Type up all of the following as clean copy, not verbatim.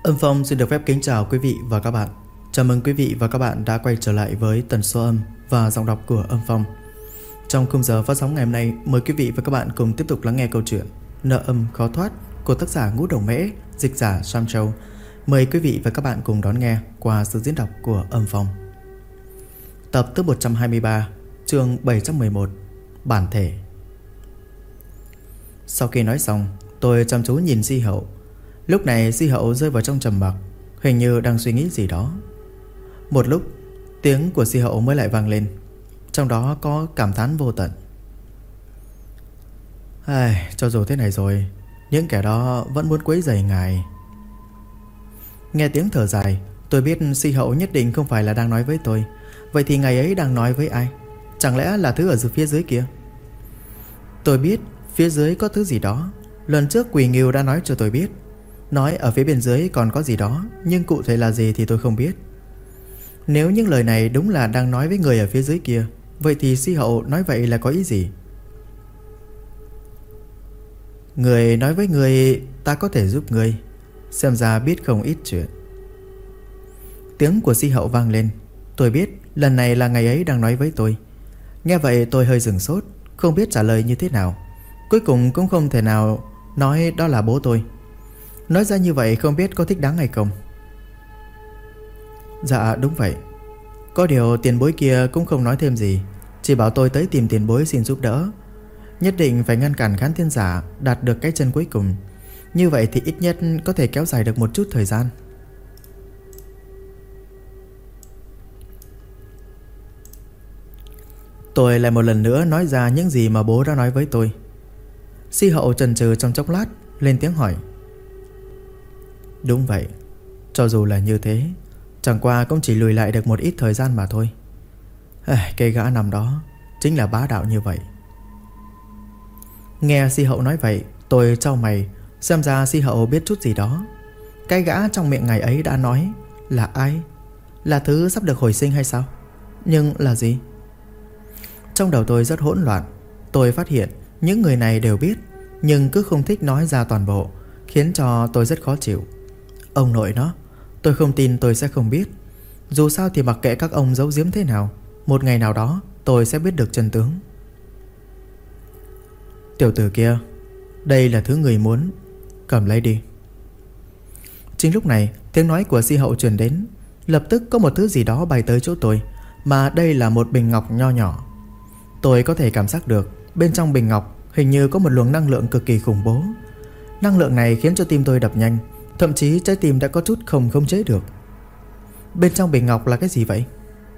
Âm Phong xin được phép kính chào quý vị và các bạn. Chào mừng quý vị và các bạn đã quay trở lại với tần số âm và giọng đọc của Âm Phong. Trong khung giờ phát sóng ngày hôm nay, mời quý vị và các bạn cùng tiếp tục lắng nghe câu chuyện Nợ âm khó thoát của tác giả Ngũ Đồng Mễ, dịch giả Sam Châu. Mời quý vị và các bạn cùng đón nghe qua sự diễn đọc của Âm Phong. Tập thứ 123, chương 711, Bản thể. Sau khi nói xong, tôi chăm chú nhìn Di Hậu. Lúc này Di Hậu rơi vào trong trầm mặc, hình như đang suy nghĩ gì đó. Một lúc, tiếng của Di Hậu mới lại vang lên, trong đó có cảm thán vô tận. Cho dù thế này rồi, những kẻ đó vẫn muốn quấy rầy ngài. Nghe tiếng thở dài, tôi biết Di Hậu nhất định không phải là đang nói với tôi. Vậy thì ngài ấy đang nói với ai? Chẳng lẽ là thứ ở phía dưới kia? Tôi biết phía dưới có thứ gì đó. Lần trước Quỳ Ngưu đã nói cho tôi biết. Nói ở phía bên dưới còn có gì đó, nhưng cụ thể là gì thì tôi không biết. Nếu những lời này đúng là đang nói với người ở phía dưới kia, vậy thì Di Hậu nói vậy là có ý gì? Người nói với người ta có thể giúp người, xem ra biết không ít chuyện. Tiếng của Di Hậu vang lên. Tôi biết lần này là ngày ấy đang nói với tôi. Nghe vậy tôi hơi sửng sốt, không biết trả lời như thế nào. Cuối cùng cũng không thể nào nói đó là bố tôi. Nói ra như vậy không biết có thích đáng hay không. Dạ đúng vậy. Có điều tiền bối kia cũng không nói thêm gì, chỉ bảo tôi tới tìm tiền bối xin giúp đỡ. Nhất định phải ngăn cản Khán Thiên Giả đạt được cái chân cuối cùng. Như vậy thì ít nhất có thể kéo dài được một chút thời gian. Tôi lại một lần nữa nói ra những gì mà bố đã nói với tôi. Di Hậu chần chừ trong chốc lát, lên tiếng hỏi. Đúng vậy. Cho dù là như thế, chẳng qua cũng chỉ lùi lại được một ít thời gian mà thôi. Cây gã nằm đó chính là bá đạo như vậy. Nghe Di Hậu nói vậy, tôi chau mày. Xem ra Di Hậu biết chút gì đó. Cái gã trong miệng ngày ấy đã nói là ai? Là thứ sắp được hồi sinh hay sao? Nhưng là gì? Trong đầu tôi rất hỗn loạn. Tôi phát hiện những người này đều biết, nhưng cứ không thích nói ra toàn bộ, khiến cho tôi rất khó chịu. Ông nội nó, tôi không tin tôi sẽ không biết. Dù sao thì mặc kệ các ông giấu giếm thế nào, một ngày nào đó tôi sẽ biết được chân tướng. Tiểu tử kia, đây là thứ người muốn, cầm lấy đi. Chính lúc này, tiếng nói của Di Hậu truyền đến. Lập tức có một thứ gì đó bay tới chỗ tôi, mà đây là một bình ngọc nho nhỏ. Tôi có thể cảm giác được bên trong bình ngọc hình như có một luồng năng lượng cực kỳ khủng bố. Năng lượng này khiến cho tim tôi đập nhanh, thậm chí trái tim đã có chút không khống chế được. Bên trong bình ngọc là cái gì vậy?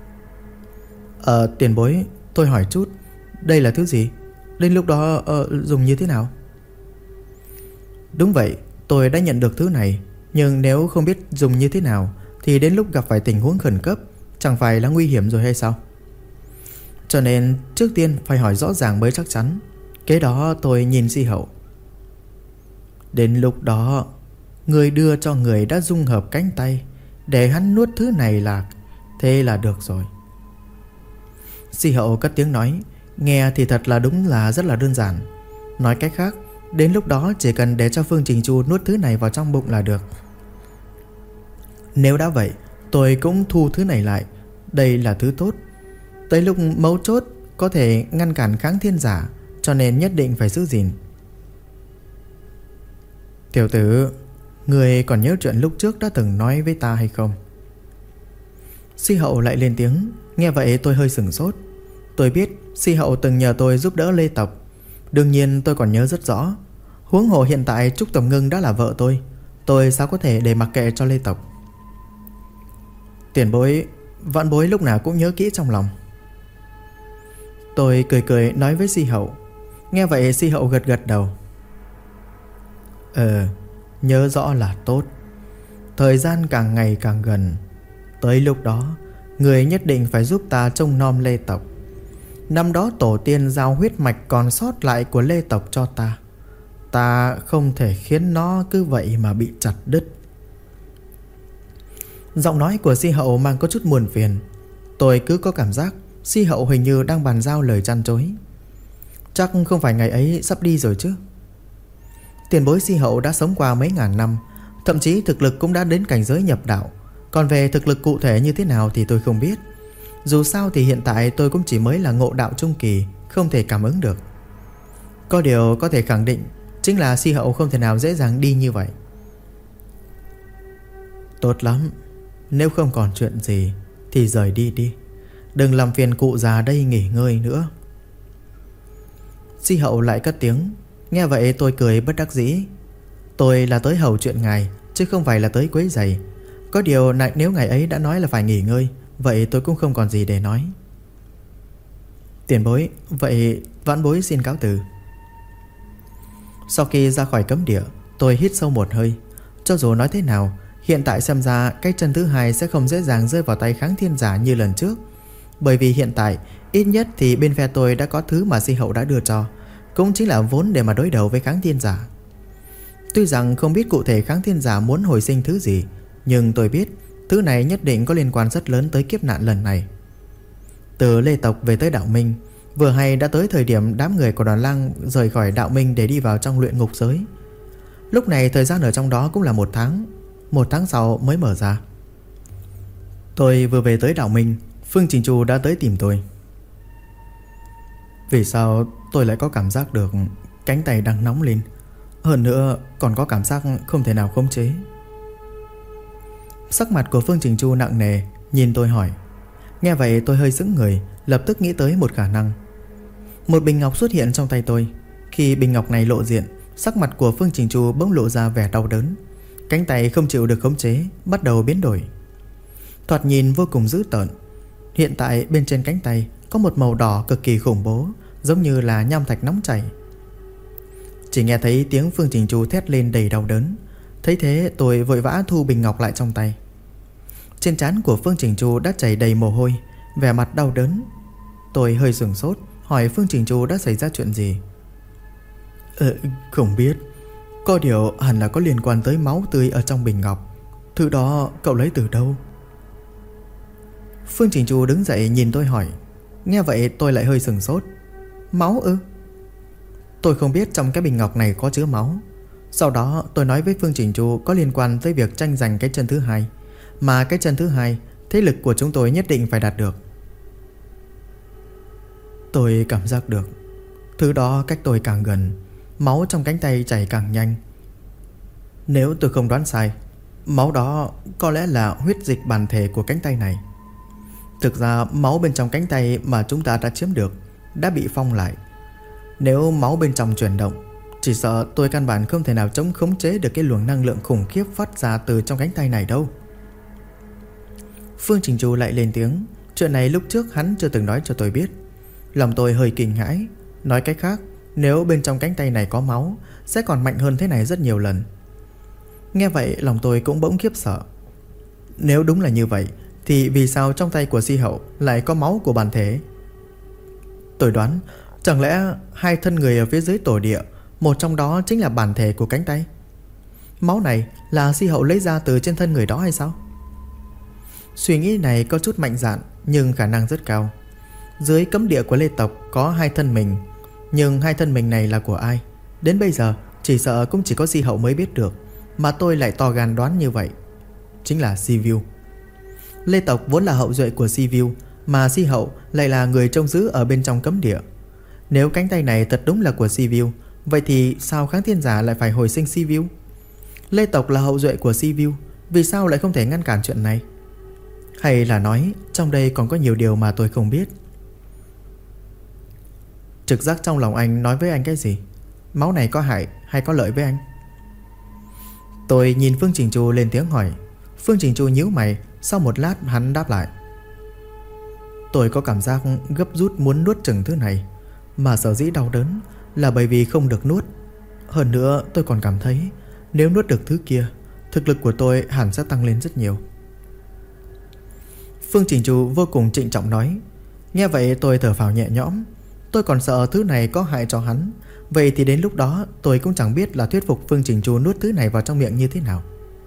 Tiền bối, tôi hỏi chút, đây là thứ gì? Đến lúc đó dùng như thế nào? Đúng vậy, tôi đã nhận được thứ này, nhưng nếu không biết dùng như thế nào thì đến lúc gặp phải tình huống khẩn cấp chẳng phải là nguy hiểm rồi hay sao? Cho nên trước tiên phải hỏi rõ ràng mới chắc chắn. Kế đó tôi nhìn Di Hậu. Đến lúc đó, người đưa cho người đã dung hợp cánh tay để hắn nuốt thứ này là thế là được rồi. Di Hậu cất tiếng nói. Nghe thì thật là đúng là rất là đơn giản. Nói cách khác, đến lúc đó chỉ cần để cho Phương Trình Chu nuốt thứ này vào trong bụng là được. Nếu đã vậy, tôi cũng thu thứ này lại. Đây là thứ tốt. Tới lúc mấu chốt có thể ngăn cản Kháng Thiên Giả, cho nên nhất định phải giữ gìn. Tiểu tử, người còn nhớ chuyện lúc trước đã từng nói với ta hay không? Di Hậu lại lên tiếng. Nghe vậy tôi hơi sửng sốt. Tôi biết Di Hậu từng nhờ tôi giúp đỡ Lê Tộc. Đương nhiên tôi còn nhớ rất rõ. Huống hồ hiện tại Trúc Tổng Ngưng đã là vợ tôi sao có thể để mặc kệ cho Lê Tộc? Tiền bối, vạn bối lúc nào cũng nhớ kỹ trong lòng. Tôi cười cười nói với Di Hậu. Nghe vậy Di Hậu gật gật đầu. Nhớ rõ là tốt. Thời gian càng ngày càng gần. Tới lúc đó, người nhất định phải giúp ta trông nom Lê Tộc. Năm đó tổ tiên giao huyết mạch còn sót lại của Lê Tộc cho ta. Ta không thể khiến nó cứ vậy mà bị chặt đứt. Giọng nói của Di Hậu mang có chút buồn phiền. Tôi cứ có cảm giác Di Hậu hình như đang bàn giao lời chăn chối. Chắc không phải ngày ấy sắp đi rồi chứ? Tiền bối Di Hậu đã sống qua mấy ngàn năm, Thậm chí thực lực cũng đã đến cảnh giới nhập đạo. Còn về thực lực cụ thể như thế nào thì tôi không biết. Dù sao thì hiện tại tôi cũng chỉ mới là ngộ đạo trung kỳ, không thể cảm ứng được. Có điều có thể khẳng định chính là Si Hậu không thể nào dễ dàng đi như vậy. Tốt lắm, nếu không còn chuyện gì thì rời đi đi. Đừng làm phiền cụ già đây nghỉ ngơi nữa. Si Hậu lại cất tiếng. Nghe vậy tôi cười bất đắc dĩ. Tôi là tới hầu chuyện ngài, chứ không phải là tới quấy rầy. Có điều nếu ngài ấy đã nói là phải nghỉ ngơi, vậy tôi cũng không còn gì để nói. Tiền bối, vậy vãn bối xin cáo từ. Sau khi ra khỏi cấm địa, tôi hít sâu một hơi. Cho dù nói thế nào, hiện tại xem ra cái chân thứ hai sẽ không dễ dàng rơi vào tay Kháng Thiên Giả như lần trước. Bởi vì hiện tại ít nhất thì bên phe tôi đã có thứ mà Si Hậu đã đưa cho, cũng chính là vốn để mà đối đầu với Kháng Thiên Giả. Tuy rằng không biết cụ thể Kháng Thiên Giả muốn hồi sinh thứ gì, nhưng tôi biết thứ này nhất định có liên quan rất lớn tới kiếp nạn lần này. Từ Lê tộc về tới Đạo Minh, vừa hay đã tới thời điểm đám người của Đoàn Lang rời khỏi Đạo Minh để đi vào trong luyện ngục giới. Lúc này thời gian ở trong đó cũng là 1 tháng. 1 tháng sau mới mở ra. Tôi vừa về tới Đạo Minh, Phương Trình Chu đã tới tìm tôi. Vì sao tôi lại có cảm giác được cánh tay đang nóng lên, hơn nữa còn có cảm giác không thể nào khống chế? Sắc mặt của Phương Trình Chu nặng nề, nhìn tôi hỏi. Nghe vậy tôi hơi sững người, lập tức nghĩ tới một khả năng. Một bình ngọc xuất hiện trong tay tôi. Khi bình ngọc này lộ diện, sắc mặt của Phương Trình Chu bỗng lộ ra vẻ đau đớn. Cánh tay không chịu được khống chế, bắt đầu biến đổi. Thoạt nhìn vô cùng dữ tợn. Hiện tại bên trên cánh tay có một màu đỏ cực kỳ khủng bố, giống như là nham thạch nóng chảy. Chỉ nghe thấy tiếng Phương Trình Chu thét lên đầy đau đớn. Thấy thế tôi vội vã thu bình ngọc lại trong tay. Trên trán của Phương Trình Chu đã chảy đầy mồ hôi, vẻ mặt đau đớn. Tôi hơi sửng sốt, hỏi Phương Trình Chu đã xảy ra chuyện gì. Không biết. Có điều hẳn là có liên quan tới máu tươi ở trong bình ngọc. Thứ đó cậu lấy từ đâu? Phương Trình Chu đứng dậy nhìn tôi hỏi. Nghe vậy tôi lại hơi sửng sốt. Máu ư? Tôi không biết trong cái bình ngọc này có chứa máu. Sau đó tôi nói với Phương Trình Chu có liên quan tới việc tranh giành cái chân thứ hai, mà cái chân thứ hai thế lực của chúng tôi nhất định phải đạt được. Tôi cảm giác được thứ đó cách tôi càng gần, máu trong cánh tay chảy càng nhanh. Nếu tôi không đoán sai, máu đó có lẽ là huyết dịch bản thể của cánh tay này. Thực ra máu bên trong cánh tay mà chúng ta đã chiếm được đã bị phong lại. Nếu máu bên trong chuyển động, chỉ sợ tôi căn bản không thể nào khống chế được cái luồng năng lượng khủng khiếp phát ra từ trong cánh tay này đâu. Phương Trình Chu lại lên tiếng. Chuyện này lúc trước hắn chưa từng nói cho tôi biết. Lòng tôi hơi kinh hãi. Nói cách khác, nếu bên trong cánh tay này có máu, sẽ còn mạnh hơn thế này rất nhiều lần. Nghe vậy lòng tôi cũng bỗng khiếp sợ. Nếu đúng là như vậy, thì vì sao trong tay của Si Hậu lại có máu của bản thể? Tôi đoán, chẳng lẽ hai thân người ở phía dưới tổ địa, một trong đó chính là bản thể của cánh tay? Máu này là Si Hậu lấy ra từ trên thân người đó hay sao? Suy nghĩ này có chút mạnh dạn, nhưng khả năng rất cao. Dưới cấm địa của Lê tộc có hai thân mình, nhưng hai thân mình này là của ai? Đến bây giờ chỉ sợ cũng chỉ có Si Hậu mới biết được. Mà tôi lại to gan đoán như vậy. Chính là Si Viu. Lê tộc vốn là hậu duệ của Si Viu, mà Si Hậu lại là người trông giữ ở bên trong cấm địa. Nếu cánh tay này thật đúng là của Si Viu, vậy thì sao Kháng Thiên Giả lại phải hồi sinh Si Viu? Lê tộc là hậu duệ của Si Viu, vì sao lại không thể ngăn cản chuyện này? Hay là nói trong đây còn có nhiều điều mà tôi không biết? Trực giác trong lòng anh nói với anh cái gì? Máu này có hại hay có lợi với anh? Tôi nhìn Phương Trình Chu lên tiếng hỏi. Phương Trình Chu nhíu mày. Sau một lát hắn đáp lại. Tôi có cảm giác gấp rút muốn nuốt chửng thứ này, mà sở dĩ đau đớn là bởi vì không được nuốt. Hơn nữa tôi còn cảm thấy nếu nuốt được thứ kia, thực lực của tôi hẳn sẽ tăng lên rất nhiều. Phương Trình Chu vô cùng trịnh trọng nói. Nghe vậy tôi thở phào nhẹ nhõm. Tôi còn sợ thứ này có hại cho hắn. Vậy thì đến lúc đó tôi cũng chẳng biết là thuyết phục Phương Trình Chu nuốt thứ này vào trong miệng như thế nào.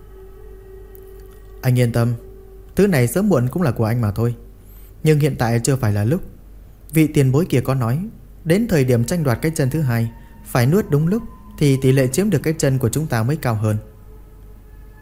Anh yên tâm, thứ này sớm muộn cũng là của anh mà thôi. Nhưng hiện tại chưa phải là lúc. Vị tiền bối kia có nói, đến thời điểm tranh đoạt cái chân thứ hai, phải nuốt đúng lúc thì tỷ lệ chiếm được cái chân của chúng ta mới cao hơn.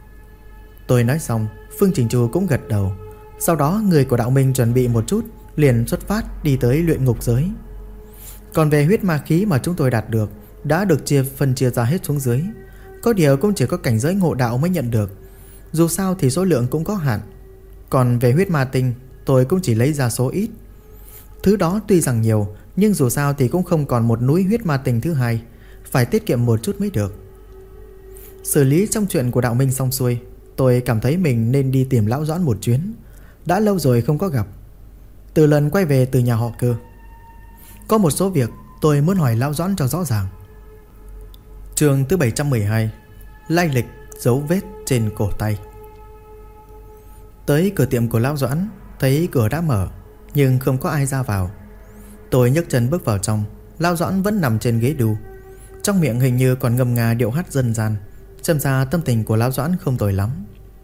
Tôi nói xong, Phương Trình Chu cũng gật đầu. Sau đó người của đạo minh chuẩn bị một chút, liền xuất phát đi tới luyện ngục giới. Còn về huyết ma khí mà chúng tôi đạt được đã được phân chia ra hết xuống dưới. Có điều cũng chỉ có cảnh giới ngộ đạo mới nhận được. Dù sao thì số lượng cũng có hạn. Còn về huyết ma tinh, tôi cũng chỉ lấy ra số ít. Thứ đó tuy rằng nhiều, nhưng dù sao thì cũng không còn một núi huyết ma tinh thứ hai. Phải tiết kiệm một chút mới được. Xử lý trong chuyện của đạo minh xong xuôi, tôi cảm thấy mình nên đi tìm lão Doãn một chuyến. Đã lâu rồi không có gặp. Từ lần quay về từ nhà họ Cơ, có một số việc tôi muốn hỏi lão Doãn cho rõ ràng. Chương thứ 712, lai lịch dấu vết trên cổ tay. Tới cửa tiệm của lão Doãn, thấy cửa đã mở nhưng không có ai ra vào. Tôi nhấc chân bước vào trong. Lão Doãn vẫn nằm trên ghế đu, trong miệng hình như còn ngâm nga điệu hát dân gian. Xem ra tâm tình của lão Doãn không tồi lắm.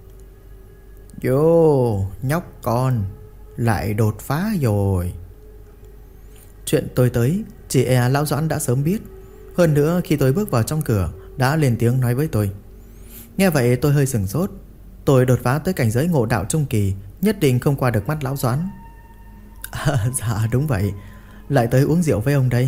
Vô, nhóc con, lại đột phá rồi. Chuyện tôi tới, chỉ e lão Doãn đã sớm biết. Hơn nữa khi tôi bước vào trong cửa đã lên tiếng nói với tôi. Nghe vậy tôi hơi sửng sốt. Tôi đột phá tới cảnh giới ngộ đạo trung kỳ, nhất định không qua được mắt lão Doãn. Dạ đúng vậy, lại tới uống rượu với ông đây.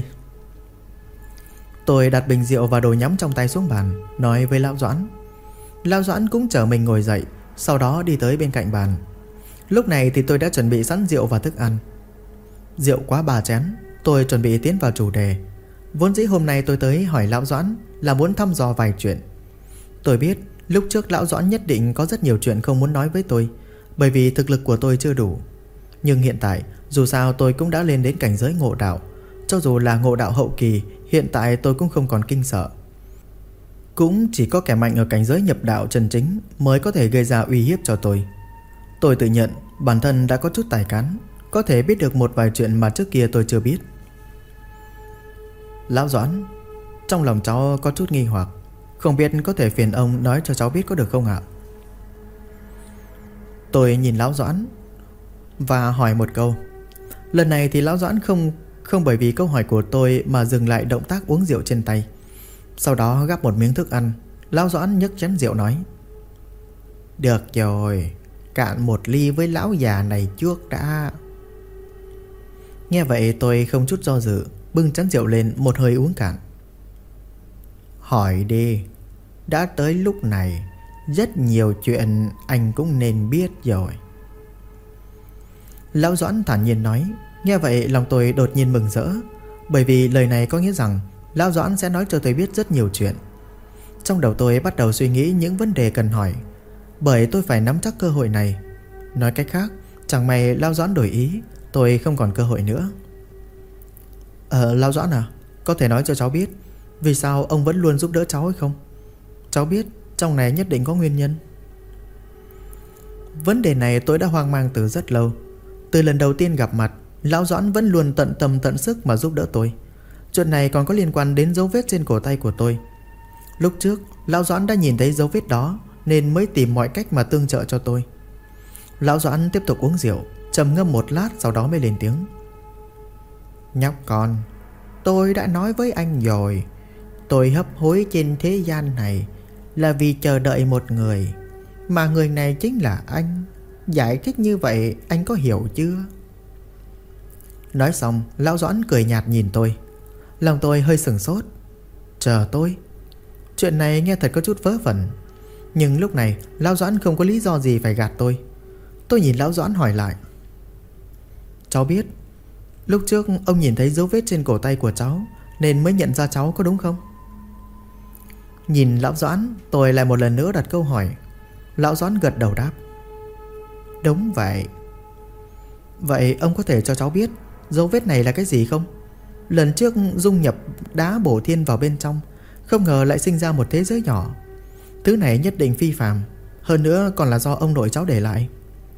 Tôi đặt bình rượu và đồ nhắm trong tay xuống bàn, nói với lão Doãn. Lão Doãn cũng chở mình ngồi dậy, sau đó đi tới bên cạnh bàn. Lúc này thì tôi đã chuẩn bị sẵn rượu và thức ăn. Rượu quá 3 chén, tôi chuẩn bị tiến vào chủ đề. Vốn dĩ hôm nay tôi tới hỏi lão Doãn là muốn thăm dò vài chuyện. Tôi biết lúc trước lão Doãn nhất định có rất nhiều chuyện không muốn nói với tôi, bởi vì thực lực của tôi chưa đủ. Nhưng hiện tại dù sao tôi cũng đã lên đến cảnh giới ngộ đạo. Cho dù là ngộ đạo hậu kỳ, hiện tại tôi cũng không còn kinh sợ. Cũng chỉ có kẻ mạnh ở cảnh giới nhập đạo chân chính mới có thể gây ra uy hiếp cho tôi. Tôi tự nhận bản thân đã có chút tài cán, có thể biết được một vài chuyện mà trước kia tôi chưa biết. Lão Doãn, trong lòng cháu có chút nghi hoặc, không biết có thể phiền ông nói cho cháu biết có được không ạ? Tôi nhìn lão Doãn và hỏi một câu. Lần này thì lão Doãn không bởi vì câu hỏi của tôi mà dừng lại động tác uống rượu trên tay. Sau đó gắp một miếng thức ăn. Lão Doãn nhấc chén rượu nói. Được rồi, cạn một ly với lão già này trước đã. Nghe vậy tôi không chút do dự, bưng chén rượu lên một hơi uống cạn. Hỏi đi, đã tới lúc này, rất nhiều chuyện anh cũng nên biết rồi. Lão Doãn thản nhiên nói. Nghe vậy lòng tôi đột nhiên mừng rỡ, bởi vì lời này có nghĩa rằng lão Doãn sẽ nói cho tôi biết rất nhiều chuyện. Trong đầu tôi bắt đầu suy nghĩ những vấn đề cần hỏi, bởi tôi phải nắm chắc cơ hội này. Nói cách khác, chẳng may lão Doãn đổi ý, tôi không còn cơ hội nữa. Lão Doãn à, có thể nói cho cháu biết vì sao ông vẫn luôn giúp đỡ cháu hay không? Cháu biết trong này nhất định có nguyên nhân. Vấn đề này tôi đã hoang mang từ rất lâu. Từ lần đầu tiên gặp mặt, lão Doãn vẫn luôn tận tâm tận sức mà giúp đỡ tôi. Chuyện này còn có liên quan đến dấu vết trên cổ tay của tôi. Lúc trước lão Doãn đã nhìn thấy dấu vết đó nên mới tìm mọi cách mà tương trợ cho tôi. Lão Doãn tiếp tục uống rượu, trầm ngâm một lát sau đó mới lên tiếng. Nhóc con, tôi đã nói với anh rồi, tôi hấp hối trên thế gian này là vì chờ đợi một người, mà người này chính là anh. Giải thích như vậy anh có hiểu chưa? Nói xong lão Doãn cười nhạt nhìn tôi. Lòng tôi hơi sửng sốt. Chờ tôi? Chuyện này nghe thật có chút vớ vẩn. Nhưng lúc này lão Doãn không có lý do gì phải gạt tôi. Tôi nhìn lão Doãn hỏi lại. Cháu biết lúc trước ông nhìn thấy dấu vết trên cổ tay của cháu nên mới nhận ra cháu, có đúng không? Nhìn lão Doãn, tôi lại một lần nữa đặt câu hỏi. Lão Doãn gật đầu đáp. Đúng vậy. Vậy ông có thể cho cháu biết dấu vết này là cái gì không? Lần trước dung nhập đá bổ thiên vào bên trong, không ngờ lại sinh ra một thế giới nhỏ. Thứ này nhất định phi phàm, hơn nữa còn là do ông nội cháu để lại.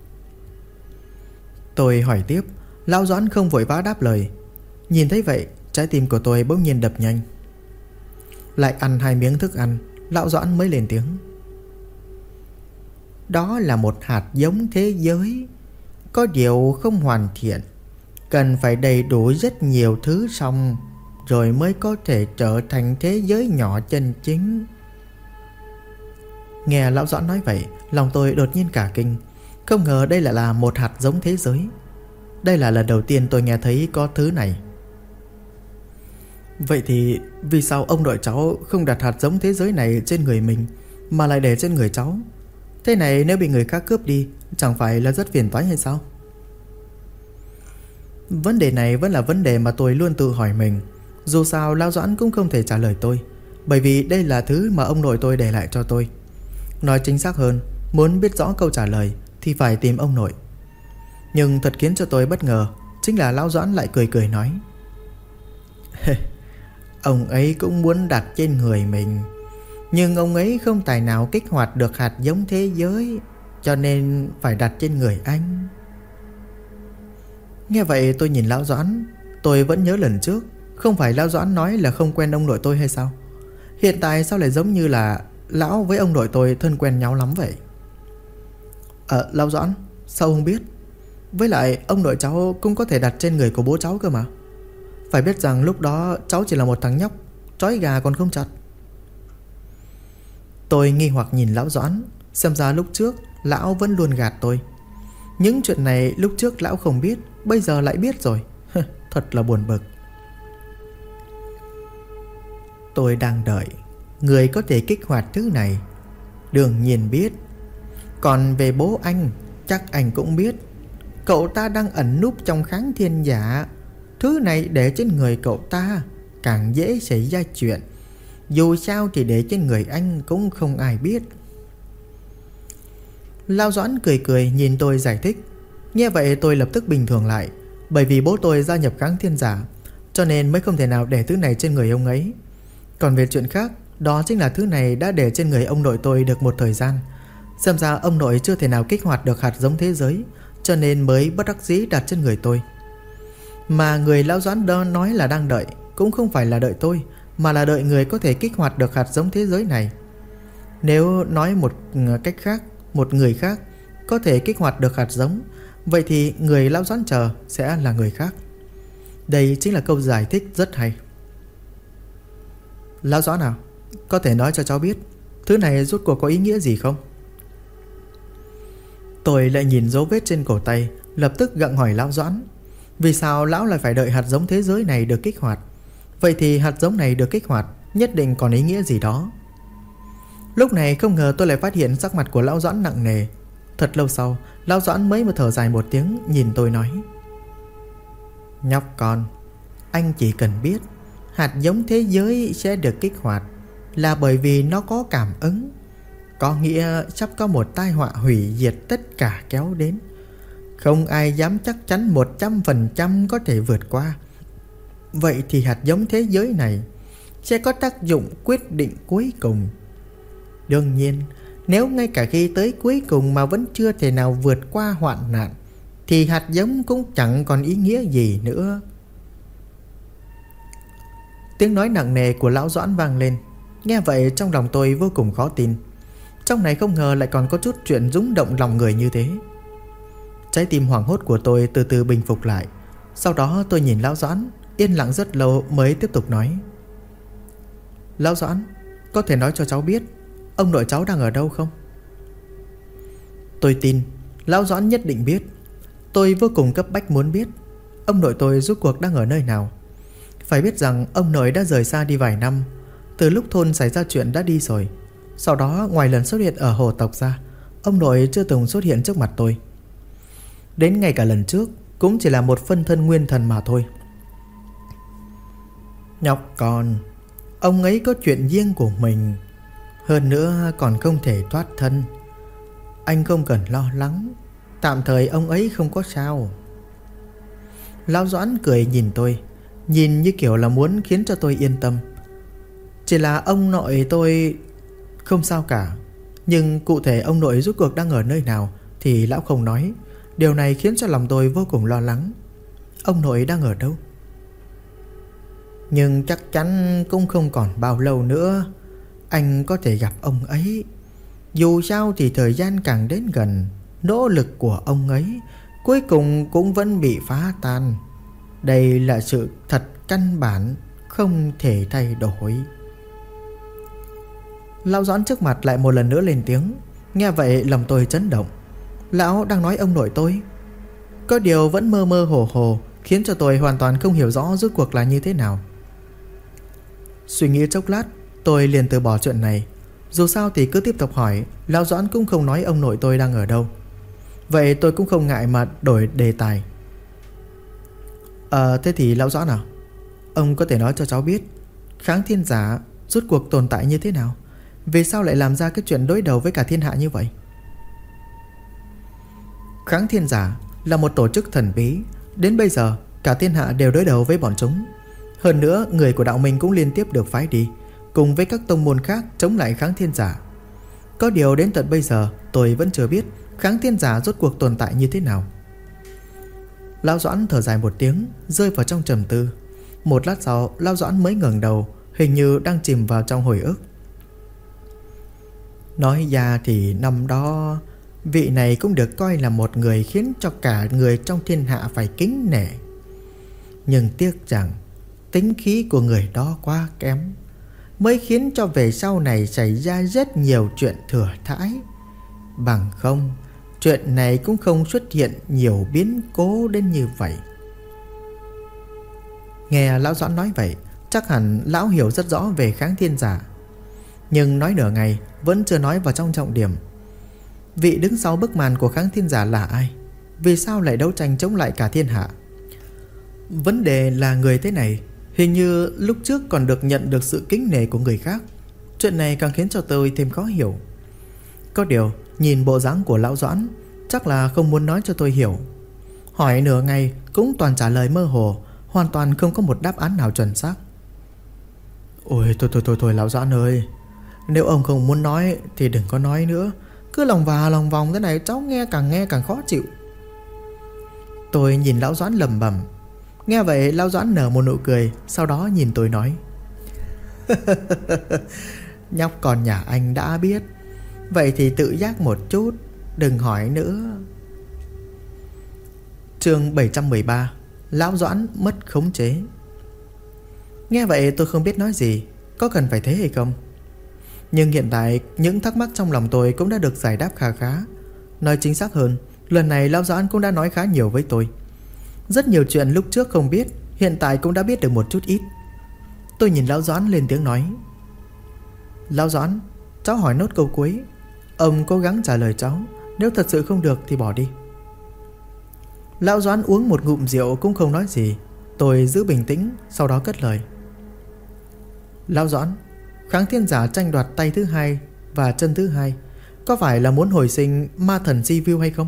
Tôi hỏi tiếp. Lão Doãn không vội vã đáp lời. Nhìn thấy vậy, trái tim của tôi bỗng nhiên đập nhanh. Lại ăn 2 miếng thức ăn, lão Doãn mới lên tiếng. Đó là một hạt giống thế giới, có điều không hoàn thiện, cần phải đầy đủ rất nhiều thứ xong rồi mới có thể trở thành thế giới nhỏ chân chính. Nghe lão Doãn nói vậy, lòng tôi đột nhiên cả kinh. Không ngờ đây lại là một hạt giống thế giới. Đây là lần đầu tiên tôi nghe thấy có thứ này. Vậy thì vì sao ông nội cháu không đặt hạt giống thế giới này trên người mình, mà lại để trên người cháu? Thế này nếu bị người khác cướp đi, chẳng phải là rất phiền toái hay sao? Vấn đề này vẫn là vấn đề mà tôi luôn tự hỏi mình. Dù sao lão Doãn cũng không thể trả lời tôi, bởi vì đây là thứ mà ông nội tôi để lại cho tôi. Nói chính xác hơn, muốn biết rõ câu trả lời thì phải tìm ông nội. Nhưng thật khiến cho tôi bất ngờ chính là lão Doãn lại cười cười nói: Ông ấy cũng muốn đặt trên người mình, nhưng ông ấy không tài nào kích hoạt được hạt giống thế giới, cho nên phải đặt trên người anh. Nghe vậy tôi nhìn lão Doãn. Tôi vẫn nhớ lần trước, không phải lão Doãn nói là không quen ông nội tôi hay sao? Hiện tại sao lại giống như là lão với ông nội tôi thân quen nhau lắm vậy? Lão Doãn, sao ông biết? Với lại ông nội cháu cũng có thể đặt trên người của bố cháu cơ mà. Phải biết rằng lúc đó cháu chỉ là một thằng nhóc, trói gà còn không chặt. Tôi nghi hoặc nhìn lão Doãn. Xem ra lúc trước lão vẫn luôn gạt tôi. Những chuyện này lúc trước lão không biết, bây giờ lại biết rồi. Thật là buồn bực. Tôi đang đợi người có thể kích hoạt thứ này. Đương nhiên biết. Còn về bố anh, chắc anh cũng biết. Cậu ta đang ẩn núp trong kháng thiên giả. Thứ này để trên người cậu ta càng dễ xảy ra chuyện. Dù sao thì để trên người anh cũng không ai biết. Lão Doãn cười cười nhìn tôi giải thích. Nghe vậy tôi lập tức bình thường lại. Bởi vì bố tôi gia nhập kháng thiên giả, cho nên mới không thể nào để thứ này trên người ông ấy. Còn về chuyện khác, đó chính là thứ này đã để trên người ông nội tôi được một thời gian. Xem ra ông nội chưa thể nào kích hoạt được hạt giống thế giới, cho nên mới bất đắc dĩ đặt trên người tôi. Mà người lão Doãn đó nói là đang đợi cũng không phải là đợi tôi, mà là đợi người có thể kích hoạt được hạt giống thế giới này. Nếu nói một cách khác, một người khác có thể kích hoạt được hạt giống, vậy thì người lão Doãn chờ sẽ là người khác. Đây chính là câu giải thích rất hay. Lão Doãn nào, có thể nói cho cháu biết thứ này rốt cuộc có ý nghĩa gì không? Tôi lại nhìn dấu vết trên cổ tay, lập tức gặng hỏi lão Doãn. Vì sao lão lại phải đợi hạt giống thế giới này được kích hoạt? Vậy thì hạt giống này được kích hoạt nhất định còn ý nghĩa gì đó. Lúc này không ngờ tôi lại phát hiện sắc mặt của lão Doãn nặng nề. Thật lâu sau, lão Doãn mới thở dài một tiếng, nhìn tôi nói: Nhóc con, anh chỉ cần biết hạt giống thế giới sẽ được kích hoạt là bởi vì nó có cảm ứng. Có nghĩa sắp có một tai họa hủy diệt tất cả kéo đến. Không ai dám chắc chắn 100% có thể vượt qua. Vậy thì hạt giống thế giới này sẽ có tác dụng quyết định cuối cùng. Đương nhiên, nếu ngay cả khi tới cuối cùng mà vẫn chưa thể nào vượt qua hoạn nạn, thì hạt giống cũng chẳng còn ý nghĩa gì nữa. Tiếng nói nặng nề của lão Doãn vang lên. Nghe vậy trong lòng tôi vô cùng khó tin. Trong này không ngờ lại còn có chút chuyện rung động lòng người như thế. Trái tim hoảng hốt của tôi từ từ bình phục lại. Sau đó tôi nhìn lão Doãn, yên lặng rất lâu mới tiếp tục nói: Lão Doãn, có thể nói cho cháu biết ông nội cháu đang ở đâu không? Tôi tin lão Doãn nhất định biết. Tôi vô cùng cấp bách muốn biết ông nội tôi rốt cuộc đang ở nơi nào. Phải biết rằng ông nội đã rời xa đi vài năm. Từ lúc thôn xảy ra chuyện đã đi rồi. Sau đó ngoài lần xuất hiện ở hồ tộc ra, ông nội chưa từng xuất hiện trước mặt tôi. Đến ngay cả lần trước cũng chỉ là một phân thân nguyên thần mà thôi. Nhóc con, ông ấy có chuyện riêng của mình, hơn nữa còn không thể thoát thân. Anh không cần lo lắng, tạm thời ông ấy không có sao. Lão Doãn cười nhìn tôi, nhìn như kiểu là muốn khiến cho tôi yên tâm. Chỉ là ông nội tôi không sao cả, nhưng cụ thể ông nội rốt cuộc đang ở nơi nào thì lão không nói. Điều này khiến cho lòng tôi vô cùng lo lắng. Ông nội đang ở đâu? Nhưng chắc chắn cũng không còn bao lâu nữa anh có thể gặp ông ấy. Dù sao thì thời gian càng đến gần, nỗ lực của ông ấy cuối cùng cũng vẫn bị phá tan. Đây là sự thật căn bản, không thể thay đổi. Lão Doãn trước mặt lại một lần nữa lên tiếng. Nghe vậy lòng tôi chấn động. Lão đang nói ông nội tôi. Có điều vẫn mơ mơ hồ hồ, khiến cho tôi hoàn toàn không hiểu rõ rốt cuộc là như thế nào. Suy nghĩ chốc lát, tôi liền từ bỏ chuyện này. Dù sao thì cứ tiếp tục hỏi, Lão Doãn cũng không nói ông nội tôi đang ở đâu. Vậy tôi cũng không ngại mà đổi đề tài. Thế thì Lão Doãn à, ông có thể nói cho cháu biết Kháng Thiên Giả rốt cuộc tồn tại như thế nào? Vì sao lại làm ra cái chuyện đối đầu với cả thiên hạ như vậy? Kháng Thiên Giả là một tổ chức thần bí. Đến bây giờ cả thiên hạ đều đối đầu với bọn chúng. Hơn nữa người của đạo minh cũng liên tiếp được phái đi cùng với các tông môn khác chống lại Kháng Thiên Giả. Có điều đến tận bây giờ tôi vẫn chưa biết Kháng Thiên Giả rốt cuộc tồn tại như thế nào. Lão Doãn thở dài một tiếng, rơi vào trong trầm tư. Một lát sau Lão Doãn mới ngẩng đầu, hình như đang chìm vào trong hồi ức. Nói ra thì năm đó vị này cũng được coi là một người khiến cho cả người trong thiên hạ phải kính nể. Nhưng tiếc rằng tính khí của người đó quá kém, mới khiến cho về sau này xảy ra rất nhiều chuyện thừa thãi. Bằng không, chuyện này cũng không xuất hiện nhiều biến cố đến như vậy. Nghe Lão Doãn nói vậy, chắc hẳn Lão hiểu rất rõ về Kháng Thiên Giả. Nhưng nói nửa ngày vẫn chưa nói vào trong trọng điểm. Vị đứng sau bức màn của Kháng Thiên Giả là ai? Vì sao lại đấu tranh chống lại cả thiên hạ? Vấn đề là người thế này hình như lúc trước còn được nhận được sự kính nể của người khác. Chuyện này càng khiến cho tôi thêm khó hiểu. Có điều nhìn bộ dáng của Lão Doãn, chắc là không muốn nói cho tôi hiểu. Hỏi nửa ngày cũng toàn trả lời mơ hồ, hoàn toàn không có một đáp án nào chuẩn xác. Ôi thôi Lão Doãn ơi, nếu ông không muốn nói thì đừng có nói nữa. Cứ lòng vòng thế này cháu nghe càng khó chịu. Tôi nhìn Lão Doãn lẩm bẩm. Nghe vậy Lão Doãn nở một nụ cười, sau đó nhìn tôi nói: Nhóc con nhà anh đã biết, vậy thì tự giác một chút, đừng hỏi nữa. Chương 713: Lão Doãn mất khống chế. Nghe vậy tôi không biết nói gì, có cần phải thế hay không. Nhưng hiện tại những thắc mắc trong lòng tôi cũng đã được giải đáp khá khá. Nói chính xác hơn, lần này Lão Doãn cũng đã nói khá nhiều với tôi. Rất nhiều chuyện lúc trước không biết, hiện tại cũng đã biết được một chút ít. Tôi nhìn Lão Doãn lên tiếng nói: Lão Doãn, cháu hỏi nốt câu cuối. Ông cố gắng trả lời cháu, nếu thật sự không được thì bỏ đi. Lão Doãn uống một ngụm rượu cũng không nói gì. Tôi giữ bình tĩnh, sau đó cất lời: Lão Doãn, Kháng Thiên Giả tranh đoạt tay thứ hai và chân thứ hai, có phải là muốn hồi sinh ma thần Sivu hay không?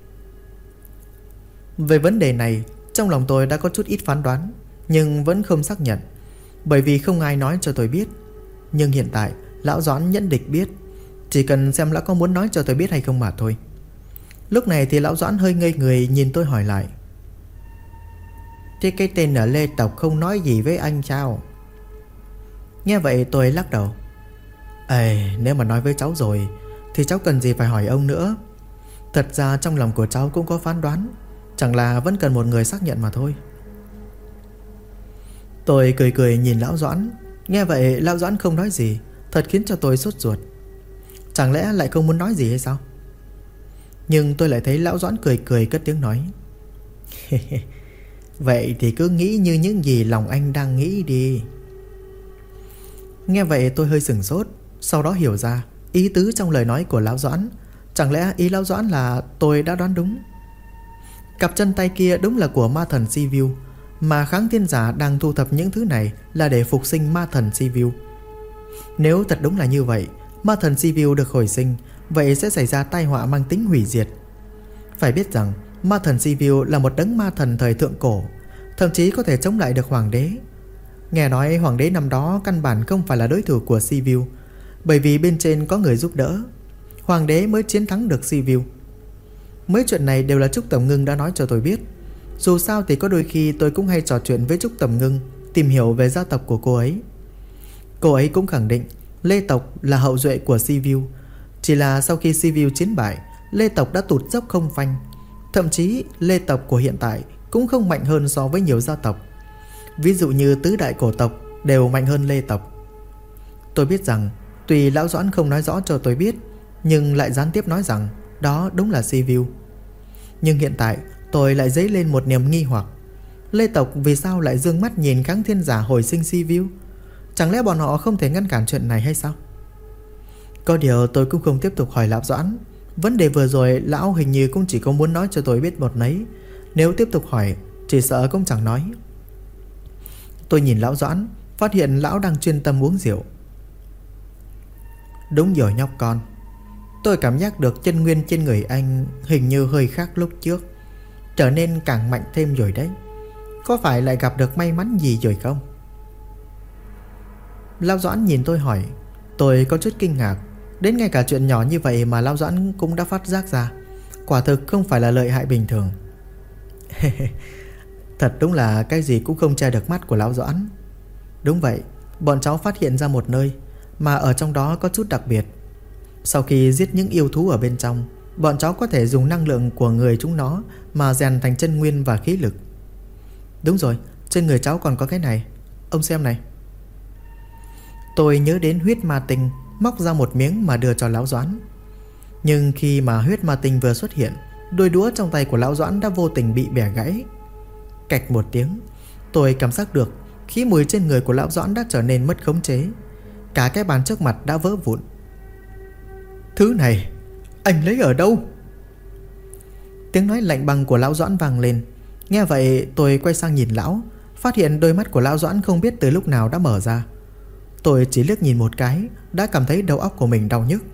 Về vấn đề này, trong lòng tôi đã có chút ít phán đoán, nhưng vẫn không xác nhận, bởi vì không ai nói cho tôi biết. Nhưng hiện tại Lão Doãn nhẫn địch biết, chỉ cần xem Lão có muốn nói cho tôi biết hay không mà thôi. Lúc này thì Lão Doãn hơi ngây người nhìn tôi hỏi lại: Thế cái tên ở Lê tộc không nói gì với anh sao? Nghe vậy tôi lắc đầu: Nếu mà nói với cháu rồi thì cháu cần gì phải hỏi ông nữa. Thật ra trong lòng của cháu cũng có phán đoán, chẳng là vẫn cần một người xác nhận mà thôi. Tôi cười nhìn Lão Doãn. Nghe vậy Lão Doãn không nói gì, thật khiến cho tôi sốt ruột. Chẳng lẽ lại không muốn nói gì hay sao? Nhưng tôi lại thấy Lão Doãn cười cất tiếng nói: Vậy thì cứ nghĩ như những gì lòng anh đang nghĩ đi. Nghe vậy tôi hơi sửng sốt, sau đó hiểu ra ý tứ trong lời nói của Lão Doãn. Chẳng lẽ ý Lão Doãn là tôi đã đoán đúng? Cặp chân tay kia đúng là của ma thần Sivu, mà Kháng Thiên Giả đang thu thập những thứ này là để phục sinh ma thần Sivu. Nếu thật đúng là như vậy, ma thần Sivu được hồi sinh, vậy sẽ xảy ra tai họa mang tính hủy diệt. Phải biết rằng ma thần Sivu là một đấng ma thần thời thượng cổ, thậm chí có thể chống lại được hoàng đế. Nghe nói hoàng đế năm đó căn bản không phải là đối thủ của Sivu, bởi vì bên trên có người giúp đỡ, hoàng đế mới chiến thắng được Sivu. Mấy chuyện này đều là Trúc Tầm Ngưng đã nói cho tôi biết. Dù sao thì có đôi khi tôi cũng hay trò chuyện với Trúc Tầm Ngưng, tìm hiểu về gia tộc của cô ấy. Cô ấy cũng khẳng định Lê tộc là hậu duệ của Sivu. Chỉ là sau khi Sivu chiến bại, Lê tộc đã tụt dốc không phanh. Thậm chí Lê tộc của hiện tại cũng không mạnh hơn so với nhiều gia tộc. Ví dụ như tứ đại cổ tộc đều mạnh hơn Lê tộc. Tôi biết rằng Tuy lão Doãn không nói rõ cho tôi biết, nhưng lại gián tiếp nói rằng đó đúng là Sivu. Nhưng hiện tại tôi lại dấy lên một niềm nghi hoặc. Lê tộc vì sao lại dương mắt nhìn kháng thiên giả hồi sinh Sivu? Chẳng lẽ bọn họ không thể ngăn cản chuyện này hay sao? Có điều tôi cũng không tiếp tục hỏi lão Doãn. Vấn đề vừa rồi lão hình như cũng chỉ có muốn nói cho tôi biết một nấy. Nếu tiếp tục hỏi chỉ sợ cũng chẳng nói. Tôi nhìn lão Doãn, phát hiện lão đang chuyên tâm uống rượu. Đúng rồi nhóc con, tôi cảm giác được chân nguyên trên người anh hình như hơi khác lúc trước, trở nên càng mạnh thêm rồi đấy. Có phải lại gặp được may mắn gì rồi không? Lão Doãn nhìn tôi hỏi. Tôi có chút kinh ngạc. Đến ngay cả chuyện nhỏ như vậy mà lão Doãn cũng đã phát giác ra. Quả thực không phải là lợi hại bình thường. Thật đúng là cái gì cũng không che được mắt của lão Doãn. Đúng vậy, bọn cháu phát hiện ra một nơi mà ở trong đó có chút đặc biệt. Sau khi giết những yêu thú ở bên trong, bọn cháu có thể dùng năng lượng của người chúng nó mà rèn thành chân nguyên và khí lực. Đúng rồi, trên người cháu còn có cái này. Ông xem này. Tôi nhớ đến huyết ma tinh, móc ra một miếng mà đưa cho lão Doãn. Nhưng khi mà huyết ma tinh vừa xuất hiện, đôi đũa trong tay của lão Doãn đã vô tình bị bẻ gãy. Cạch một tiếng, tôi cảm giác được khí mùi trên người của lão Doãn đã trở nên mất khống chế. Cả cái bàn trước mặt đã vỡ vụn. Thứ này anh lấy ở đâu? Tiếng nói lạnh băng của lão Doãn vang lên. Nghe vậy tôi quay sang nhìn lão, phát hiện đôi mắt của lão Doãn không biết từ lúc nào đã mở ra. Tôi chỉ liếc nhìn một cái đã cảm thấy đầu óc của mình đau nhức.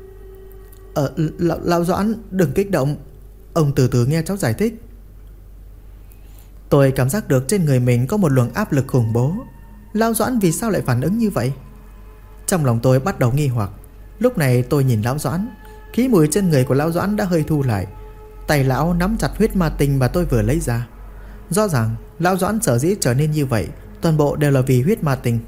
Lão Doãn đừng kích động, ông từ từ nghe cháu giải thích. Tôi cảm giác được trên người mình có một luồng áp lực khủng bố. Lão Doãn vì sao lại phản ứng như vậy? Trong lòng tôi bắt đầu nghi hoặc. Lúc này tôi nhìn lão Doãn, khí mùi trên người của lão Doãn đã hơi thu lại. Tay lão nắm chặt huyết ma tinh mà tôi vừa lấy ra. Rõ ràng lão Doãn sở dĩ trở nên như vậy toàn bộ đều là vì huyết ma tinh.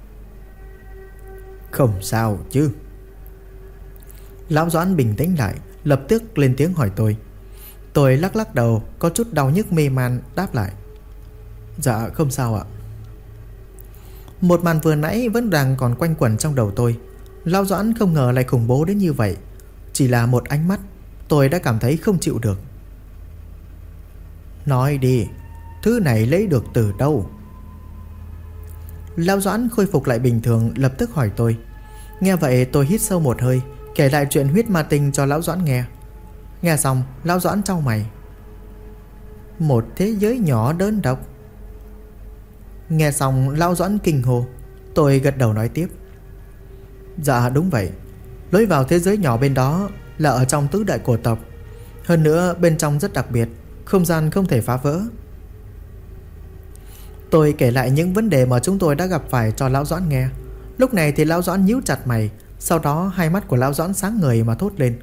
Không sao chứ? Lão Doãn bình tĩnh lại, lập tức lên tiếng hỏi tôi. Tôi lắc lắc đầu, có chút đau nhức mê man đáp lại. Dạ không sao ạ. Một màn vừa nãy vẫn đang còn quanh quẩn trong đầu tôi. Lão Doãn không ngờ lại khủng bố đến như vậy. Chỉ là một ánh mắt tôi đã cảm thấy không chịu được. Nói đi, thứ này lấy được từ đâu? Lão Doãn khôi phục lại bình thường, lập tức hỏi tôi. Nghe vậy tôi hít sâu một hơi, kể lại chuyện huyết ma tinh cho lão Doãn nghe. Nghe xong lão Doãn chau mày. Một thế giới nhỏ đơn độc. Nghe xong lão Doãn kinh hô. Tôi gật đầu nói tiếp. Dạ đúng vậy, lối vào thế giới nhỏ bên đó là ở trong tứ đại cổ tộc. Hơn nữa bên trong rất đặc biệt, không gian không thể phá vỡ. Tôi kể lại những vấn đề mà chúng tôi đã gặp phải cho lão Doãn nghe. Lúc này thì lão Doãn nhíu chặt mày. Sau đó hai mắt của lão Doãn sáng ngời mà thốt lên.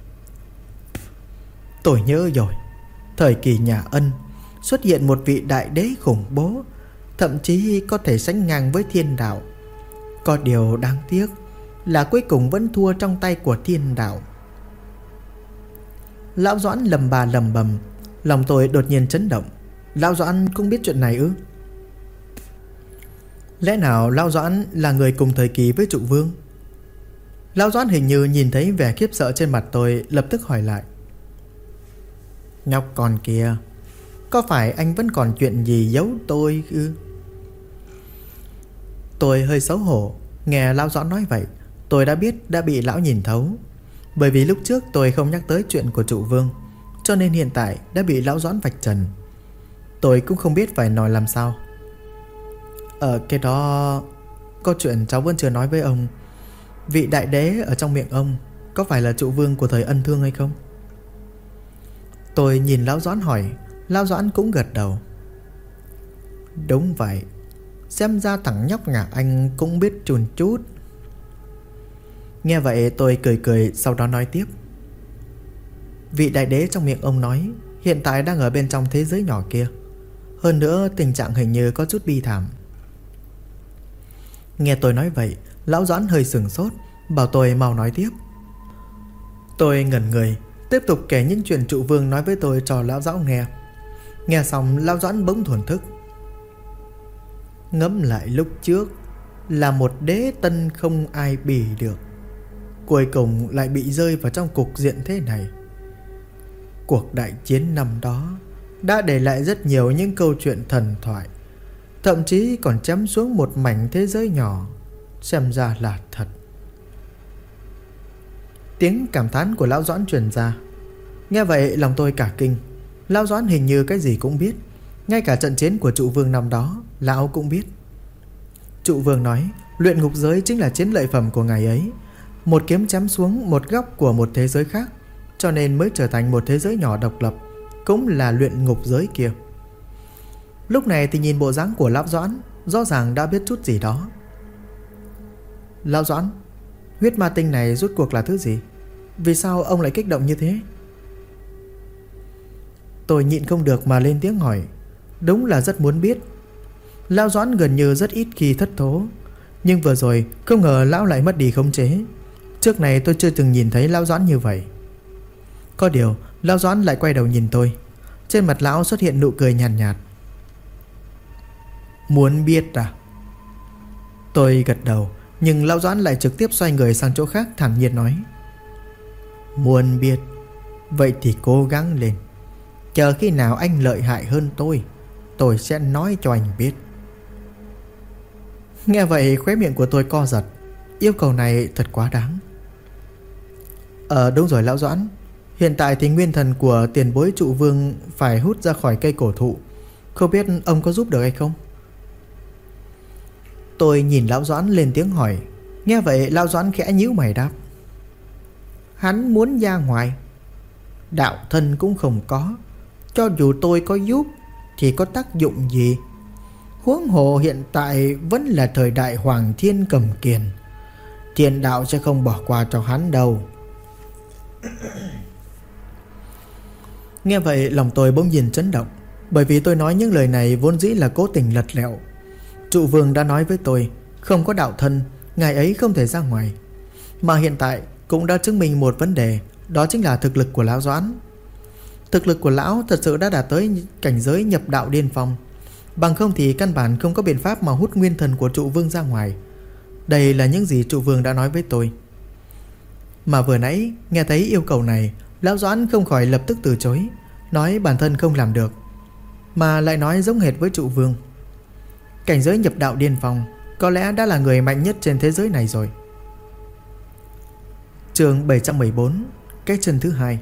Tôi nhớ rồi, thời kỳ nhà Ân xuất hiện một vị đại đế khủng bố, thậm chí có thể sánh ngang với thiên đạo. Có điều đáng tiếc là cuối cùng vẫn thua trong tay của thiên đạo. Lão Doãn lầm bà lầm bầm. Lòng tôi đột nhiên chấn động. Lão Doãn cũng biết chuyện này ư? Lẽ nào lão Doãn là người cùng thời kỳ với Trụ Vương? Lão Doãn hình như nhìn thấy vẻ khiếp sợ trên mặt tôi, lập tức hỏi lại. Nhóc con kia, có phải anh vẫn còn chuyện gì giấu tôi ư? Tôi hơi xấu hổ. Nghe lão Doãn nói vậy, tôi đã biết đã bị lão nhìn thấu. Bởi vì lúc trước tôi không nhắc tới chuyện của Trụ Vương, cho nên hiện tại đã bị lão Doãn vạch trần. Tôi cũng không biết phải nói làm sao. Cái đó có chuyện cháu vẫn chưa nói với ông. Vị đại đế ở trong miệng ông có phải là Trụ Vương của thời Ân Thương hay không? Tôi nhìn lão Doãn hỏi. Lão Doãn cũng gật đầu. Đúng vậy, xem ra thằng nhóc nhà anh cũng biết chùn chút. Nghe vậy tôi cười cười, sau đó nói tiếp. Vị đại đế trong miệng ông nói hiện tại đang ở bên trong thế giới nhỏ kia. Hơn nữa tình trạng hình như có chút bi thảm. Nghe tôi nói vậy, lão Doãn hơi sửng sốt, bảo tôi mau nói tiếp. Tôi ngẩn người, tiếp tục kể những chuyện Trụ Vương nói với tôi cho lão Doãn nghe. Nghe xong lão Doãn bỗng thổn thức. Ngẫm lại lúc trước, là một đế tân không ai bì được, cuối cùng lại bị rơi vào trong cục diện thế này. Cuộc đại chiến năm đó đã để lại rất nhiều những câu chuyện thần thoại, thậm chí còn chém xuống một mảnh thế giới nhỏ, xem ra là thật. Tiếng cảm thán của lão Doãn truyền ra. Nghe vậy lòng tôi cả kinh. Lão Doãn hình như cái gì cũng biết, ngay cả trận chiến của trụ vương năm đó lão cũng biết. Trụ vương nói luyện ngục giới chính là chiến lợi phẩm của ngài ấy, một kiếm chém xuống một góc của một thế giới khác, cho nên mới trở thành một thế giới nhỏ độc lập, cũng là luyện ngục giới kia. Lúc này thì nhìn bộ dáng của lão Doãn, rõ ràng đã biết chút gì đó. Lão Doãn, huyết ma tinh này rốt cuộc là thứ gì? Vì sao ông lại kích động như thế? Tôi nhịn không được mà lên tiếng hỏi. Đúng là rất muốn biết. Lão Doãn gần như rất ít khi thất thố, nhưng vừa rồi không ngờ lão lại mất đi khống chế. Trước này tôi chưa từng nhìn thấy lão Doãn như vậy. Có điều lão Doãn lại quay đầu nhìn tôi. Trên mặt lão xuất hiện nụ cười nhàn nhạt. Muốn biết à? Tôi gật đầu, nhưng lão Doãn lại trực tiếp xoay người sang chỗ khác, thản nhiên nói. Muốn biết? Vậy thì cố gắng lên. Chờ khi nào anh lợi hại hơn tôi sẽ nói cho anh biết. Nghe vậy khóe miệng của tôi co giật. Yêu cầu này thật quá đáng. Đúng rồi lão Doãn, hiện tại thì nguyên thần của tiền bối trụ vương phải hút ra khỏi cây cổ thụ, không biết ông có giúp được hay không? Tôi nhìn lão Doãn lên tiếng hỏi. Nghe vậy lão Doãn khẽ nhíu mày đáp. Hắn muốn ra ngoài, đạo thân cũng không có, cho dù tôi có giúp thì có tác dụng gì? Huống hồ hiện tại vẫn là thời đại Hoàng Thiên Cầm Kiền, thiên đạo sẽ không bỏ qua cho hắn đâu. Nghe vậy lòng tôi bỗng nhiên chấn động, bởi vì tôi nói những lời này vốn dĩ là cố tình lật lẹo. Trụ vương đã nói với tôi không có đạo thân, ngài ấy không thể ra ngoài. Mà hiện tại cũng đã chứng minh một vấn đề, đó chính là thực lực của lão Doãn. Thực lực của lão thật sự đã đạt tới cảnh giới nhập đạo điên phong, bằng không thì căn bản không có biện pháp mà hút nguyên thần của trụ vương ra ngoài. Đây là những gì trụ vương đã nói với tôi. Mà vừa nãy nghe thấy yêu cầu này, lão Doãn không khỏi lập tức từ chối, nói bản thân không làm được, mà lại nói giống hệt với trụ vương. Cảnh giới nhập đạo điên phong có lẽ đã là người mạnh nhất trên thế giới này rồi. Chương 714, cái chân thứ hai.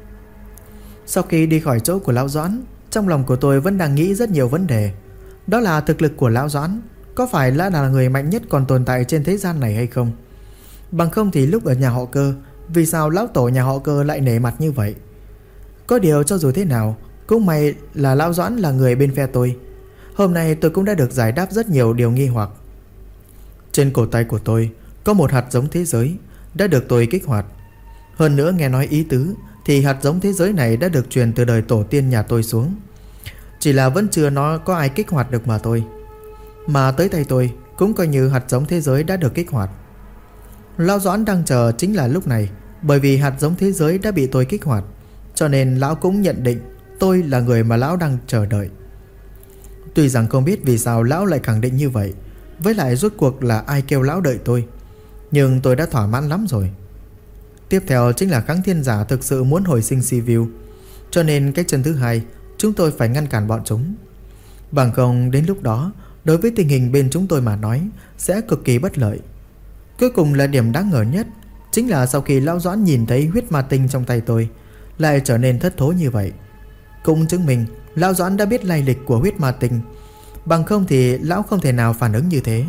Sau khi đi khỏi chỗ của lão Doãn, trong lòng của tôi vẫn đang nghĩ rất nhiều vấn đề. Đó là thực lực của lão Doãn có phải là người mạnh nhất còn tồn tại trên thế gian này hay không? Bằng không thì lúc ở nhà họ Cơ, vì sao lão tổ nhà họ Cơ lại nể mặt như vậy? Có điều cho dù thế nào, cũng may là lão Doãn là người bên phe tôi. Hôm nay tôi cũng đã được giải đáp rất nhiều điều nghi hoặc. Trên cổ tay của tôi có một hạt giống thế giới đã được tôi kích hoạt. Hơn nữa nghe nói ý tứ thì hạt giống thế giới này đã được truyền từ đời tổ tiên nhà tôi xuống, chỉ là vẫn chưa nó có ai kích hoạt được mà thôi. Mà tới tay tôi cũng coi như hạt giống thế giới đã được kích hoạt. Lão Doãn đang chờ chính là lúc này, bởi vì hạt giống thế giới đã bị tôi kích hoạt, cho nên lão cũng nhận định tôi là người mà lão đang chờ đợi. Tuy rằng không biết vì sao lão lại khẳng định như vậy, với lại rốt cuộc là ai kêu lão đợi tôi, nhưng tôi đã thỏa mãn lắm rồi. Tiếp theo chính là kháng thiên giả thực sự muốn hồi sinh Sivu, cho nên cái chân thứ hai chúng tôi phải ngăn cản bọn chúng. Bằng không đến lúc đó đối với tình hình bên chúng tôi mà nói sẽ cực kỳ bất lợi. Cuối cùng là điểm đáng ngờ nhất, chính là sau khi lão Doãn nhìn thấy huyết ma tinh trong tay tôi lại trở nên thất thố như vậy, cũng chứng minh lão Doãn đã biết lai lịch của huyết ma tinh. Bằng không thì lão không thể nào phản ứng như thế.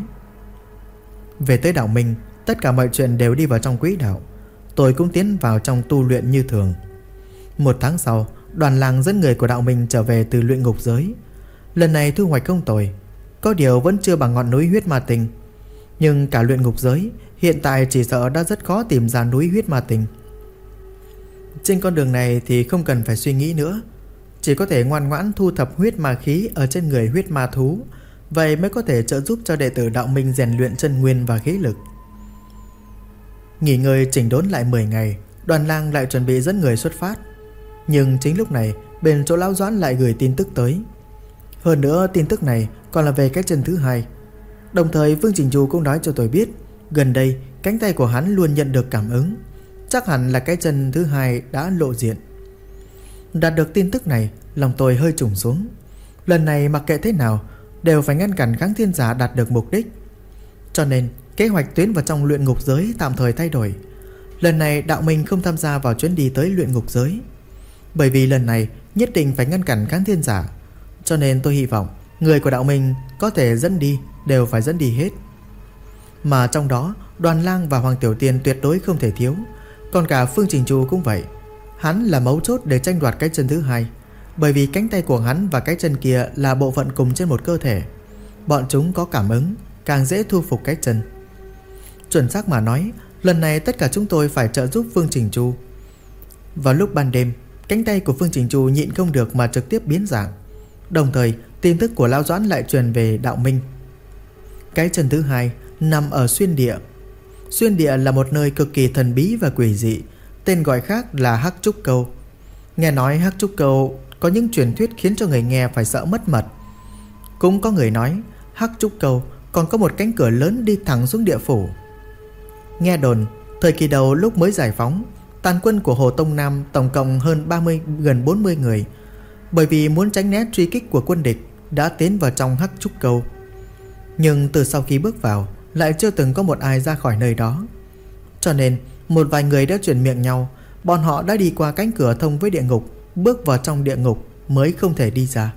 Về tới đạo minh, tất cả mọi chuyện đều đi vào trong quỹ đạo. Tôi cũng tiến vào trong tu luyện như thường. Một tháng sau, đoàn làng dẫn người của đạo minh trở về từ luyện ngục giới. Lần này thu hoạch không tồi, có điều vẫn chưa bằng ngọn núi huyết ma tinh. Nhưng cả luyện ngục giới hiện tại chỉ sợ đã rất khó tìm ra núi huyết ma tinh. Trên con đường này thì không cần phải suy nghĩ nữa, chỉ có thể ngoan ngoãn thu thập huyết ma khí ở trên người huyết ma thú, vậy mới có thể trợ giúp cho đệ tử đạo minh rèn luyện chân nguyên và khí lực. Nghỉ ngơi chỉnh đốn lại 10 ngày, đoàn lang lại chuẩn bị dẫn người xuất phát. Nhưng chính lúc này bên chỗ lão Doãn lại gửi tin tức tới. Hơn nữa tin tức này còn là về cái chân thứ hai. Đồng thời Phương Trình Chu cũng nói cho tôi biết gần đây cánh tay của hắn luôn nhận được cảm ứng. Chắc hẳn là cái chân thứ hai đã lộ diện. Đạt được tin tức này, lòng tôi hơi trùng xuống. Lần này mặc kệ thế nào đều phải ngăn cản Kháng Thiên Giả đạt được mục đích. Cho nên kế hoạch tiến vào trong luyện ngục giới tạm thời thay đổi. Lần này Đạo Minh không tham gia vào chuyến đi tới luyện ngục giới, bởi vì lần này nhất định phải ngăn cản Kháng Thiên Giả. Cho nên tôi hy vọng người của Đạo Minh có thể dẫn đi đều phải dẫn đi hết. Mà trong đó Đoàn Lang và Hoàng Tiểu Tiên tuyệt đối không thể thiếu. Còn cả Phương Trình Chu cũng vậy. Hắn là mấu chốt để tranh đoạt cái chân thứ hai, bởi vì cánh tay của hắn và cái chân kia là bộ phận cùng trên một cơ thể. Bọn chúng có cảm ứng, càng dễ thu phục cái chân. Chuẩn xác mà nói, lần này tất cả chúng tôi phải trợ giúp Phương Trình Chu. Vào lúc ban đêm, cánh tay của Phương Trình Chu nhịn không được mà trực tiếp biến dạng. Đồng thời tin tức của Lão Doãn lại truyền về Đạo Minh. Cái chân thứ hai nằm ở Xuyên Địa. Xuyên Địa là một nơi cực kỳ thần bí và quỷ dị, tên gọi khác là Hắc Trúc Câu. Nghe nói Hắc Trúc Câu có những truyền thuyết khiến cho người nghe phải sợ mất mật. Cũng có người nói Hắc Trúc Câu còn có một cánh cửa lớn đi thẳng xuống địa phủ. Nghe đồn thời kỳ đầu lúc mới giải phóng, tàn quân của Hồ Tông Nam tổng cộng hơn 30 gần 40 người, bởi vì muốn tránh né truy kích của quân địch đã tiến vào trong Hắc Trúc Câu. Nhưng từ sau khi bước vào lại chưa từng có một ai ra khỏi nơi đó. Cho nên một vài người đã truyền miệng nhau, bọn họ đã đi qua cánh cửa thông với địa ngục, bước vào trong địa ngục mới không thể đi ra.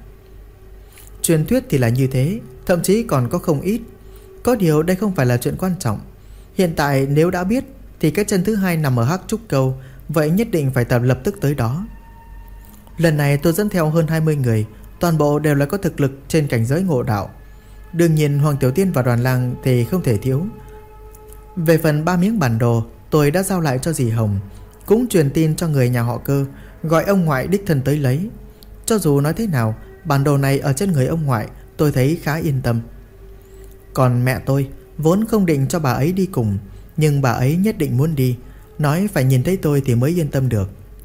Truyền thuyết thì là như thế, thậm chí còn có không ít. Có điều đây không phải là chuyện quan trọng. Hiện tại nếu đã biết thì cái chân thứ hai nằm ở Hắc Trúc Câu, vậy nhất định phải tập lập tức tới đó. Lần này tôi dẫn theo hơn 20 người, toàn bộ đều là có thực lực trên cảnh giới ngộ đạo. Đương nhiên Hoàng Tiểu Tiên và Đoàn Lang thì không thể thiếu. Về phần 3 miếng bản đồ tôi đã giao lại cho dì Hồng, cũng truyền tin cho người nhà họ Cơ, gọi ông ngoại đích thân tới lấy. Cho dù nói thế nào, bản đồ này ở trên người ông ngoại tôi thấy khá yên tâm. Còn mẹ tôi vốn không định cho bà ấy đi cùng, nhưng bà ấy nhất định muốn đi, nói phải nhìn thấy tôi thì mới yên tâm được.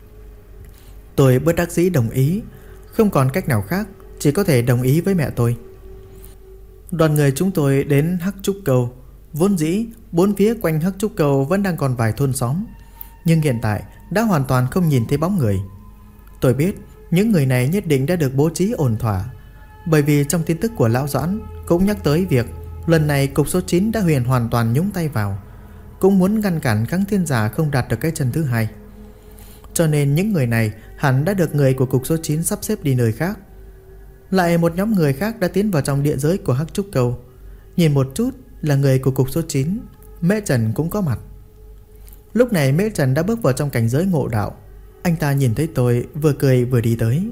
Tôi bất đắc dĩ đồng ý, không còn cách nào khác, chỉ có thể đồng ý với mẹ tôi. Đoàn người chúng tôi đến Hắc Trúc Câu. Vốn dĩ bốn phía quanh Hắc Trúc Câu vẫn đang còn vài thôn xóm, nhưng hiện tại đã hoàn toàn không nhìn thấy bóng người. Tôi biết những người này nhất định đã được bố trí ổn thỏa, bởi vì trong tin tức của Lão Doãn cũng nhắc tới việc lần này cục số 9 đã hoàn toàn nhúng tay vào, cũng muốn ngăn cản Kháng Thiên Giả không đạt được cái chân thứ hai. Cho nên những người này hẳn đã được người của cục số 9 sắp xếp đi nơi khác. Lại một nhóm người khác đã tiến vào trong địa giới của Hắc Trúc Câu. Nhìn một chút là người của cục số 9. Mễ Trần cũng có mặt. Lúc này Mễ Trần đã bước vào trong cảnh giới ngộ đạo. Anh ta nhìn thấy tôi vừa cười vừa đi tới.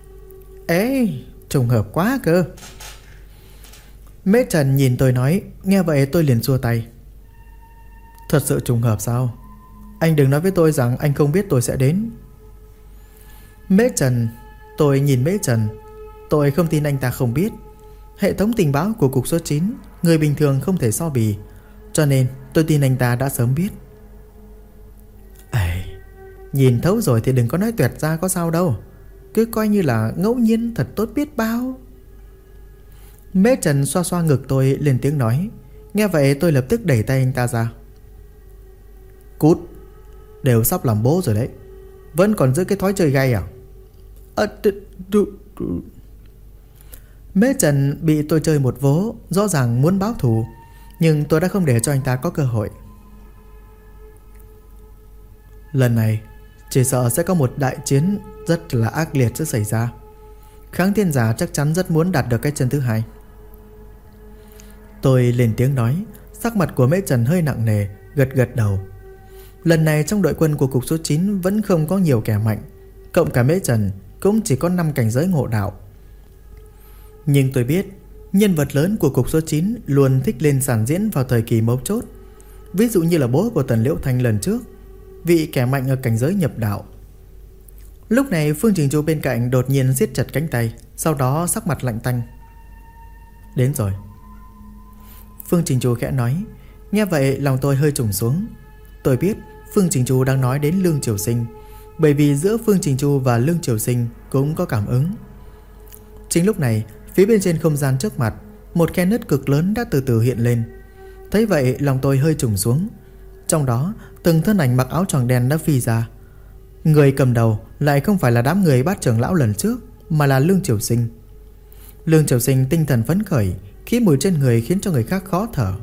Ê, trùng hợp quá cơ. Mễ Trần nhìn tôi nói. Nghe vậy tôi liền xua tay. Thật sự trùng hợp sao? Anh đừng nói với tôi rằng anh không biết tôi sẽ đến. Mễ Trần. Tôi nhìn Mễ Trần. Tôi không tin anh ta không biết. Hệ thống tình báo của cục số 9 người bình thường không thể so bì, cho nên tôi tin anh ta đã sớm biết. Nhìn thấu rồi thì đừng có nói tuyệt ra có sao đâu, cứ coi như là ngẫu nhiên thật tốt biết bao. Mễ Trần xoa xoa ngực tôi lên tiếng nói. Nghe vậy tôi lập tức đẩy tay anh ta ra. Cút, đều sắp làm bố rồi đấy, vẫn còn giữ cái thói chơi gay à? Mễ Trần bị tôi chơi một vố, rõ ràng muốn báo thù, nhưng tôi đã không để cho anh ta có cơ hội. Lần này chỉ sợ sẽ có một đại chiến rất là ác liệt sẽ xảy ra. Kháng Thiên Giả chắc chắn rất muốn đạt được cái chân thứ hai. Tôi lên tiếng nói. Sắc mặt của Mễ Trần hơi nặng nề, gật gật đầu. Lần này trong đội quân của cục số 9 vẫn không có nhiều kẻ mạnh, cộng cả Mễ Trần cũng chỉ có 5 cảnh giới ngộ đạo. Nhưng tôi biết nhân vật lớn của cục số 9 luôn thích lên sàn diễn vào thời kỳ mấu chốt. Ví dụ như là bố của Tần Liễu Thanh lần trước, vị kẻ mạnh ở cảnh giới nhập đạo. Lúc này Phương Trình Chu bên cạnh đột nhiên siết chặt cánh tay, sau đó sắc mặt lạnh tanh. Đến rồi. Phương Trình Chu khẽ nói. Nghe vậy lòng tôi hơi trùng xuống. Tôi biết Phương Trình Chu đang nói đến Lương Triều Sinh, bởi vì giữa Phương Trình Chu và Lương Triều Sinh cũng có cảm ứng. Chính lúc này, phía bên trên không gian trước mặt, một khe nứt cực lớn đã từ từ hiện lên. Thấy vậy lòng tôi hơi trùng xuống. Trong đó từng thân ảnh mặc áo choàng đen đã phi ra. Người cầm đầu lại không phải là đám người Bát trưởng lão lần trước, mà là Lương Triều Sinh. Lương Triều Sinh tinh thần phấn khởi, khí mùi trên người khiến cho người khác khó thở.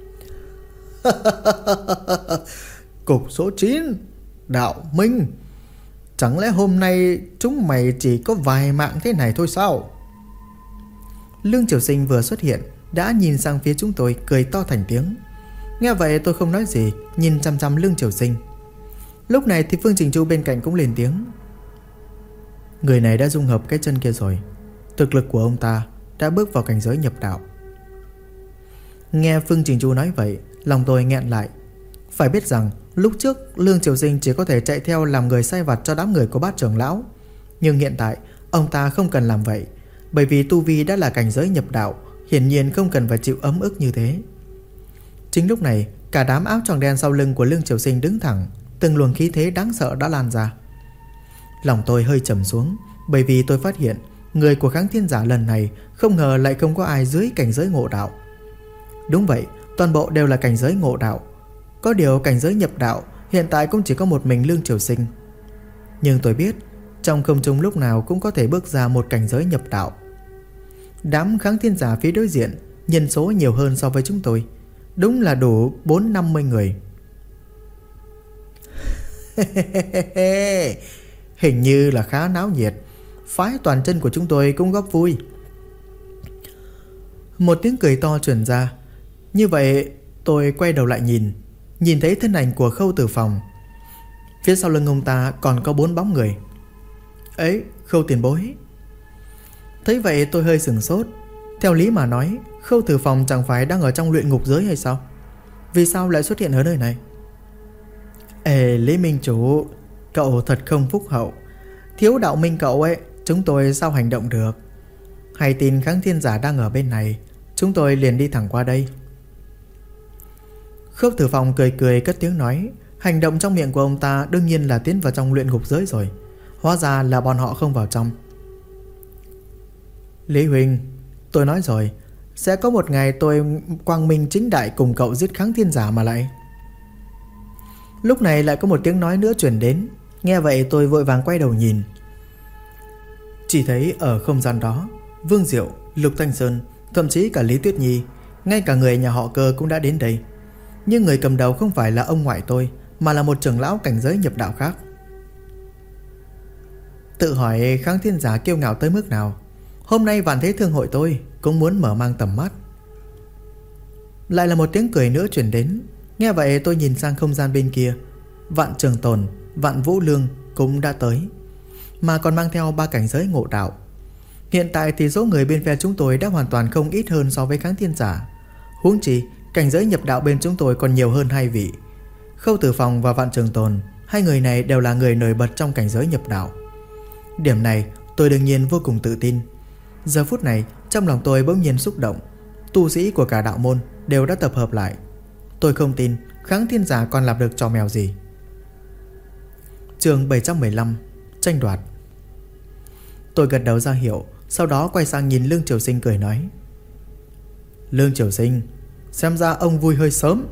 Cục số 9, Đạo Minh, chẳng lẽ hôm nay chúng mày chỉ có vài mạng thế này thôi sao? Lương Triều Sinh vừa xuất hiện đã nhìn sang phía chúng tôi, cười to thành tiếng. Nghe vậy tôi không nói gì, nhìn chăm chăm Lương Triều Sinh. Lúc này thì Phương Trình Chu bên cạnh cũng lên tiếng. Người này đã dung hợp cái chân kia rồi. Thực lực của ông ta đã bước vào cảnh giới nhập đạo. Nghe Phương Trình Chu nói vậy, lòng tôi nghẹn lại. Phải biết rằng lúc trước Lương Triều Sinh chỉ có thể chạy theo làm người sai vặt cho đám người của Bát trưởng lão. Nhưng hiện tại ông ta không cần làm vậy, bởi vì tu vi đã là cảnh giới nhập đạo, hiển nhiên không cần phải chịu ấm ức như thế. Chính lúc này, cả đám áo choàng đen sau lưng của Lương Triều Sinh đứng thẳng, từng luồng khí thế đáng sợ đã lan ra. Lòng tôi hơi trầm xuống, bởi vì tôi phát hiện người của Kháng Thiên Giả lần này không ngờ lại không có ai dưới cảnh giới ngộ đạo. Đúng vậy, toàn bộ đều là cảnh giới ngộ đạo. Có điều cảnh giới nhập đạo hiện tại cũng chỉ có một mình Lương Triều Sinh. Nhưng tôi biết trong không trung lúc nào cũng có thể bước ra một cảnh giới nhập đạo. Đám Kháng Thiên Giả phía đối diện nhân số nhiều hơn so với chúng tôi, đúng là đủ 4-50 người. Hình như là khá náo nhiệt. Phái toàn chân của chúng tôi cũng góp vui. Một tiếng cười to truyền ra. Như vậy tôi quay đầu lại nhìn thấy thân ảnh của Khâu Tử Phòng. Phía sau lưng ông ta còn có 4 bóng người. Ấy, Khâu tiền bối. Thấy vậy tôi hơi sửng sốt. Theo lý mà nói, Khâu Tử Phòng chẳng phải đang ở trong luyện ngục giới hay sao? Vì sao lại xuất hiện ở nơi này? Ê Lý Minh Chủ, cậu thật không phúc hậu. Thiếu đạo minh cậu ấy, chúng tôi sao hành động được? Hay tin Kháng Thiên Giả đang ở bên này, chúng tôi liền đi thẳng qua đây. Khâu Tử Phòng cười cười cất tiếng nói. Hành động trong miệng của ông ta đương nhiên là tiến vào trong luyện ngục giới rồi. Hóa ra là bọn họ không vào trong. Lý Huynh, tôi nói rồi, sẽ có một ngày tôi quang minh chính đại cùng cậu giết Kháng Thiên Giả mà lại. Lúc này lại có một tiếng nói nữa truyền đến. Nghe vậy tôi vội vàng quay đầu nhìn. Chỉ thấy ở không gian đó, Vương Diệu, Lục Thanh Sơn, thậm chí cả Lý Tuyết Nhi, ngay cả người nhà họ Cơ cũng đã đến đây. Nhưng người cầm đầu không phải là ông ngoại tôi, mà là một trưởng lão cảnh giới nhập đạo khác. Tự hỏi Kháng Thiên Giả kiêu ngạo tới mức nào, hôm nay Vạn Thế Thương hội tôi cũng muốn mở mang tầm mắt. Lại là một tiếng cười nữa truyền đến. Nghe vậy tôi nhìn sang không gian bên kia. Vạn Trường Tồn, Vạn Vũ Lương cũng đã tới, mà còn mang theo 3 cảnh giới ngộ đạo. Hiện tại thì số người bên phe chúng tôi đã hoàn toàn không ít hơn so với Kháng Thiên Giả. Huống chi cảnh giới nhập đạo bên chúng tôi còn nhiều hơn 2 vị. Khâu Tử Phòng và Vạn Trường Tồn, 2 người này đều là người nổi bật trong cảnh giới nhập đạo. Điểm này tôi đương nhiên vô cùng tự tin. Giờ phút này trong lòng tôi bỗng nhiên xúc động. Tu sĩ của cả đạo môn đều đã tập hợp lại. Tôi không tin Kháng Thiên Giả còn làm được trò mèo gì. Chương 715, tranh đoạt. Tôi gật đầu ra hiệu, sau đó quay sang nhìn Lương Triều Sinh cười nói. Lương Triều Sinh, xem ra ông vui hơi sớm.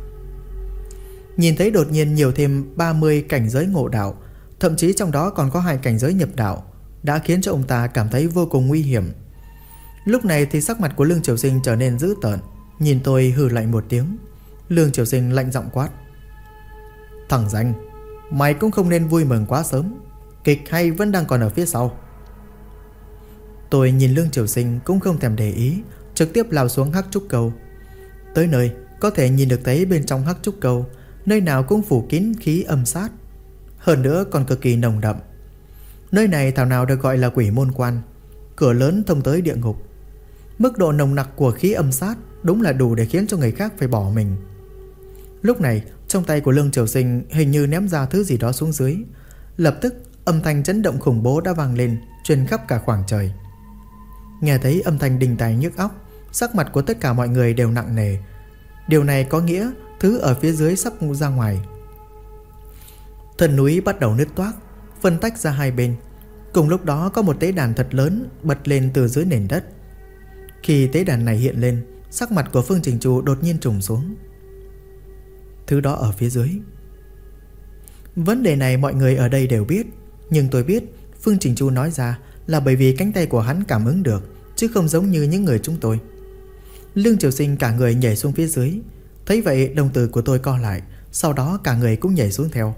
Nhìn thấy đột nhiên nhiều thêm 30 cảnh giới ngộ đạo, thậm chí trong đó còn có 2 cảnh giới nhập đạo, đã khiến cho ông ta cảm thấy vô cùng nguy hiểm. Lúc này thì sắc mặt của Lương Triều Sinh trở nên dữ tợn, nhìn tôi hừ lạnh một tiếng. Lương Triều Sinh lạnh giọng quát. Thằng danh, mày cũng không nên vui mừng quá sớm. Kịch hay vẫn đang còn ở phía sau. Tôi nhìn Lương Triều Sinh cũng không thèm để ý, trực tiếp lao xuống hắc trúc cầu. Tới nơi có thể nhìn được thấy bên trong hắc trúc cầu, nơi nào cũng phủ kín khí âm sát, hơn nữa còn cực kỳ nồng đậm. Nơi này thảo nào được gọi là Quỷ Môn Quan, cửa lớn thông tới địa ngục. Mức độ nồng nặc của khí âm sát đúng là đủ để khiến cho người khác phải bỏ mình. Lúc này trong tay của Lương Triều Sinh hình như ném ra thứ gì đó xuống dưới. Lập tức âm thanh chấn động khủng bố đã vang lên, truyền khắp cả khoảng trời. Nghe thấy âm thanh đình tài nhức óc, sắc mặt của tất cả mọi người đều nặng nề. Điều này có nghĩa thứ ở phía dưới sắp ra ngoài. Thân núi bắt đầu nứt toác, phân tách ra hai bên. Cùng lúc đó có một tế đàn thật lớn bật lên từ dưới nền đất. Khi tế đàn này hiện lên, sắc mặt của Phương Trình Chu đột nhiên trùng xuống. Thứ đó ở phía dưới. Vấn đề này mọi người ở đây đều biết, nhưng tôi biết Phương Trình Chu nói ra là bởi vì cánh tay của hắn cảm ứng được, chứ không giống như những người chúng tôi. Lương Triều Sinh cả người nhảy xuống phía dưới. Thấy vậy đồng tử của tôi co lại, sau đó cả người cũng nhảy xuống theo.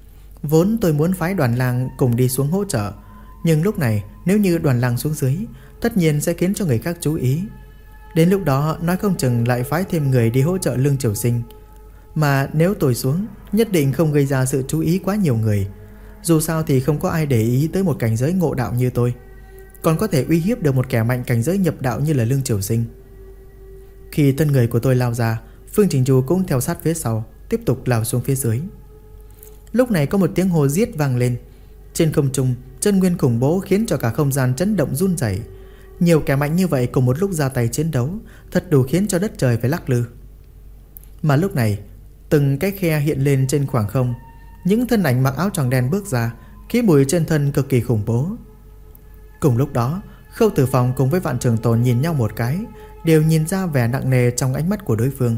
Vốn tôi muốn phái Đoàn Lang cùng đi xuống hỗ trợ, nhưng lúc này nếu như Đoàn Lang xuống dưới, tất nhiên sẽ khiến cho người khác chú ý. Đến lúc đó nói không chừng lại phái thêm người đi hỗ trợ Lương Triều Sinh. Mà nếu tôi xuống, nhất định không gây ra sự chú ý quá nhiều người. Dù sao thì không có ai để ý tới một cảnh giới ngộ đạo như tôi, còn có thể uy hiếp được một kẻ mạnh cảnh giới nhập đạo như là Lương Triều Sinh. Khi thân người của tôi lao ra, Phương Trình Chu cũng theo sát phía sau, tiếp tục lao xuống phía dưới. Lúc này có một tiếng hô giết vang lên. Trên không trung, chân nguyên khủng bố khiến cho cả không gian chấn động run rẩy. Nhiều kẻ mạnh như vậy cùng một lúc ra tay chiến đấu, thật đủ khiến cho đất trời phải lắc lư. Mà lúc này, từng cái khe hiện lên trên khoảng không. Những thân ảnh mặc áo choàng đen bước ra, khí mùi trên thân cực kỳ khủng bố. Cùng lúc đó, Khâu Tử Phong cùng với Vạn Trường Tồn nhìn nhau một cái, đều nhìn ra vẻ nặng nề trong ánh mắt của đối phương.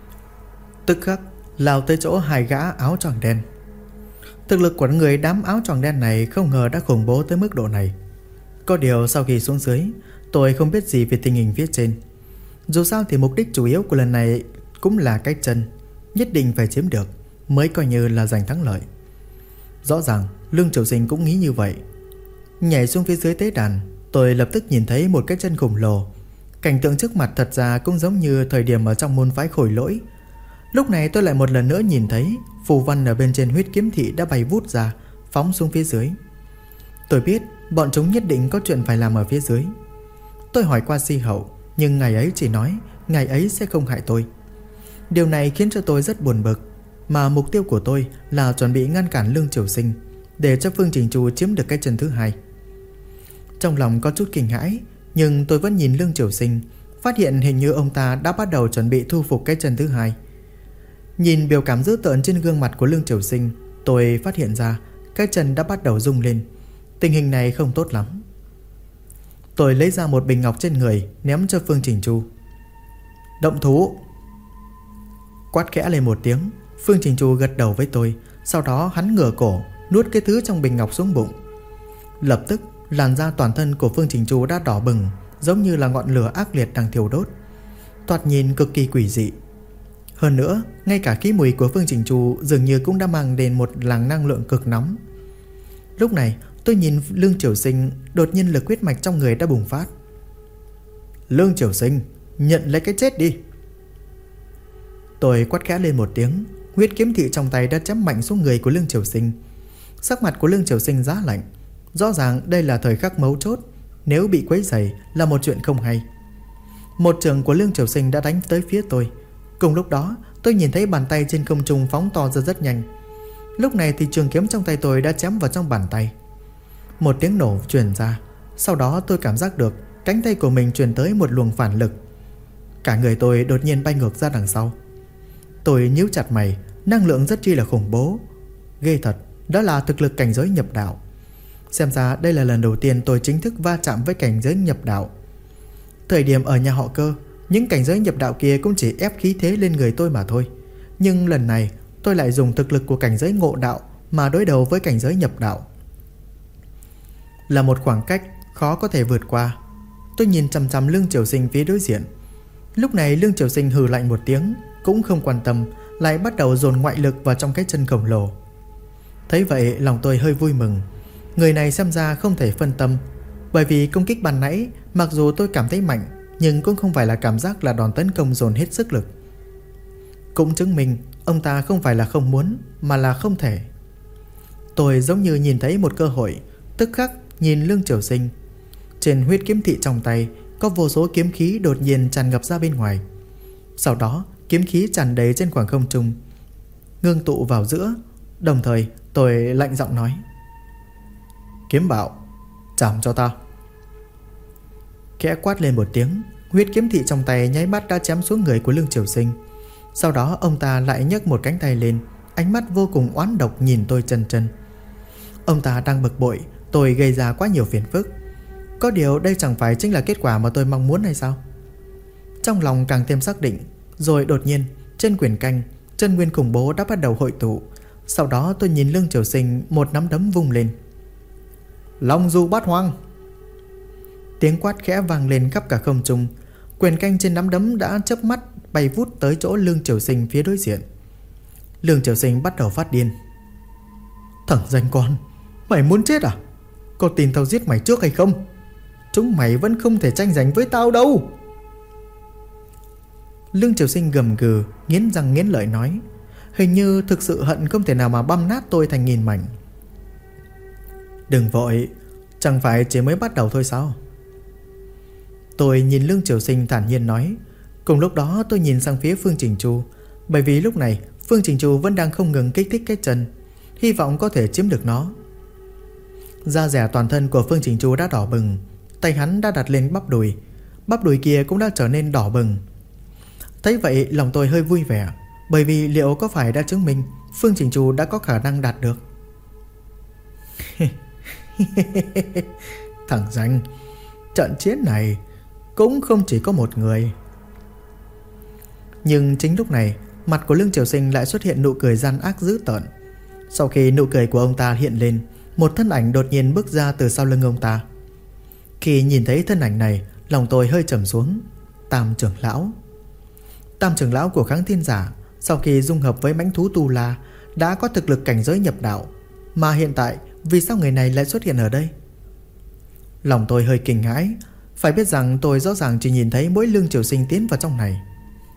Tức khắc lao tới chỗ hai gã áo choàng đen. Thực lực của người đám áo choàng đen này không ngờ đã khủng bố tới mức độ này. Có điều sau khi xuống dưới, tôi không biết gì về tình hình phía trên. Dù sao thì mục đích chủ yếu của lần này cũng là cái chân, nhất định phải chiếm được mới coi như là giành thắng lợi. Rõ ràng Lương Triều Sinh cũng nghĩ như vậy. Nhảy xuống phía dưới tế đàn, tôi lập tức nhìn thấy một cái chân khổng lồ. Cảnh tượng trước mặt thật ra cũng giống như thời điểm ở trong môn phái Khôi Lỗi. Lúc này tôi lại một lần nữa nhìn thấy phù văn ở bên trên huyết kiếm thị đã bay vút ra, phóng xuống phía dưới. Tôi biết bọn chúng nhất định có chuyện phải làm ở phía dưới. Tôi hỏi qua Si Hậu, nhưng ngài ấy chỉ nói ngài ấy sẽ không hại tôi. Điều này khiến cho tôi rất buồn bực. Mà mục tiêu của tôi là chuẩn bị ngăn cản Lương Triều Sinh, để cho Phương Trình Chu chiếm được cái chân thứ hai. Trong lòng có chút kinh hãi, nhưng tôi vẫn nhìn Lương Triều Sinh, phát hiện hình như ông ta đã bắt đầu chuẩn bị thu phục cái chân thứ hai. Nhìn biểu cảm dữ tợn trên gương mặt của Lương Triều Sinh, tôi phát hiện ra cái chân đã bắt đầu rung lên. Tình hình này không tốt lắm. Tôi lấy ra một bình ngọc trên người, ném cho Phương Trình Chu. Động thủ! Quát khẽ lên một tiếng. Phương Trình Chu gật đầu với tôi. Sau đó hắn ngửa cổ, nuốt cái thứ trong bình ngọc xuống bụng. Lập tức làn da toàn thân của Phương Trình Chu đã đỏ bừng, giống như là ngọn lửa ác liệt đang thiêu đốt, thoạt nhìn cực kỳ quỷ dị. Hơn nữa, ngay cả khí mùi của Phương Trình Chu dường như cũng đã mang đến một làn năng lượng cực nóng. Lúc này tôi nhìn Lương Triều Sinh, đột nhiên lực huyết mạch trong người đã bùng phát. Lương Triều Sinh, nhận lấy cái chết đi! Tôi quát khẽ lên một tiếng. Huyết kiếm thị trong tay đã chém mạnh xuống người của Lương Triều Sinh. Sắc mặt của Lương Triều Sinh giá lạnh. Rõ ràng đây là thời khắc mấu chốt, nếu bị quấy rầy là một chuyện không hay. Một trường của Lương Triều Sinh đã đánh tới phía tôi. Cùng lúc đó tôi nhìn thấy bàn tay trên không trung phóng to ra rất nhanh. Lúc này thì trường kiếm trong tay tôi đã chém vào trong bàn tay. Một tiếng nổ truyền ra. Sau đó tôi cảm giác được cánh tay của mình truyền tới một luồng phản lực. Cả người tôi đột nhiên bay ngược ra đằng sau. Tôi nhíu chặt mày. Năng lượng rất chi là khủng bố. Ghê thật, đó là thực lực cảnh giới nhập đạo. Xem ra đây là lần đầu tiên tôi chính thức va chạm với cảnh giới nhập đạo. Thời điểm ở nhà họ Cơ, những cảnh giới nhập đạo kia cũng chỉ ép khí thế lên người tôi mà thôi. Nhưng lần này tôi lại dùng thực lực của cảnh giới ngộ đạo mà đối đầu với cảnh giới nhập đạo. Là một khoảng cách khó có thể vượt qua. Tôi nhìn chằm chằm Lương Triều Sinh phía đối diện. Lúc này Lương Triều Sinh hừ lạnh một tiếng, cũng không quan tâm, lại bắt đầu dồn ngoại lực vào trong cái chân khổng lồ. Thấy vậy lòng tôi hơi vui mừng. Người này xem ra không thể phân tâm, bởi vì công kích ban nãy mặc dù tôi cảm thấy mạnh, nhưng cũng không phải là cảm giác là đòn tấn công dồn hết sức lực. Cũng chứng minh ông ta không phải là không muốn, mà là không thể. Tôi giống như nhìn thấy một cơ hội, tức khắc nhìn Lương Triều Sinh. Trên huyết kiếm thị trong tay có vô số kiếm khí đột nhiên tràn ngập ra bên ngoài. Sau đó kiếm khí tràn đầy trên khoảng không trung, ngưng tụ vào giữa. Đồng thời tôi lạnh giọng nói: Kiếm Bảo, chạm cho ta! Khẽ quát lên một tiếng, huyết kiếm thị trong tay nháy mắt đã chém xuống người của Lương Triều Sinh. Sau đó ông ta lại nhấc một cánh tay lên, ánh mắt vô cùng oán độc nhìn tôi chân chân. Ông ta đang bực bội tôi gây ra quá nhiều phiền phức. Có điều đây chẳng phải chính là kết quả mà tôi mong muốn hay sao? Trong lòng càng thêm xác định. Rồi đột nhiên trên quyển canh, chân nguyên khủng bố đã bắt đầu hội tụ. Sau đó tôi nhìn Lương Triều Sinh một nắm đấm vung lên. Long du bát hoang. Tiếng quát khẽ vang lên khắp cả không trung. Quyền canh trên nắm đấm đã chớp mắt bay vút tới chỗ Lương Triều Sinh phía đối diện. Lương Triều Sinh bắt đầu phát điên. Thằng danh con, mày muốn chết à? Có tin tao giết mày trước hay không? Chúng mày vẫn không thể tranh giành với tao đâu. Lương Triều Sinh gầm gừ, nghiến răng nghiến lợi nói. Hình như thực sự hận không thể nào mà băm nát tôi thành nghìn mảnh. Đừng vội, chẳng phải chỉ mới bắt đầu thôi sao? Tôi nhìn Lương Triều Sinh thản nhiên nói. Cùng lúc đó tôi nhìn sang phía Phương Chỉnh Chu, bởi vì lúc này Phương Chỉnh Chu vẫn đang không ngừng kích thích cái chân, hy vọng có thể chiếm được nó. Da dẻ toàn thân của Phương Chỉnh Chu đã đỏ bừng. Tay hắn đã đặt lên bắp đùi kia cũng đã trở nên đỏ bừng. Thấy vậy lòng tôi hơi vui vẻ, bởi vì liệu có phải đã chứng minh Phương Chỉnh Chu đã có khả năng đạt được. Thằng danh, trận chiến này cũng không chỉ có một người. Nhưng chính lúc này, mặt của Lương Triều Sinh lại xuất hiện nụ cười gian ác dữ tợn. Sau khi nụ cười của ông ta hiện lên, một thân ảnh đột nhiên bước ra từ sau lưng ông ta. Khi nhìn thấy thân ảnh này, lòng tôi hơi trầm xuống. Tam trưởng lão. Tam trưởng lão của Kháng Thiên Giả sau khi dung hợp với mãnh thú Tu La đã có thực lực cảnh giới nhập đạo. Mà hiện tại vì sao người này lại xuất hiện ở đây? Lòng tôi hơi kinh hãi. Phải biết rằng tôi rõ ràng chỉ nhìn thấy mỗi Lương Triều Sinh tiến vào trong này.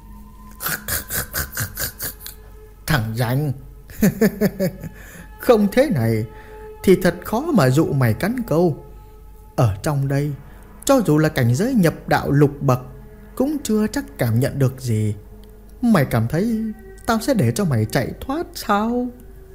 Thằng danh. Không thế này thì thật khó mà dụ mày cắn câu. Ở trong đây, cho dù là cảnh giới nhập đạo lục bậc cũng chưa chắc cảm nhận được gì. Mày cảm thấy tao sẽ để cho mày chạy thoát sao?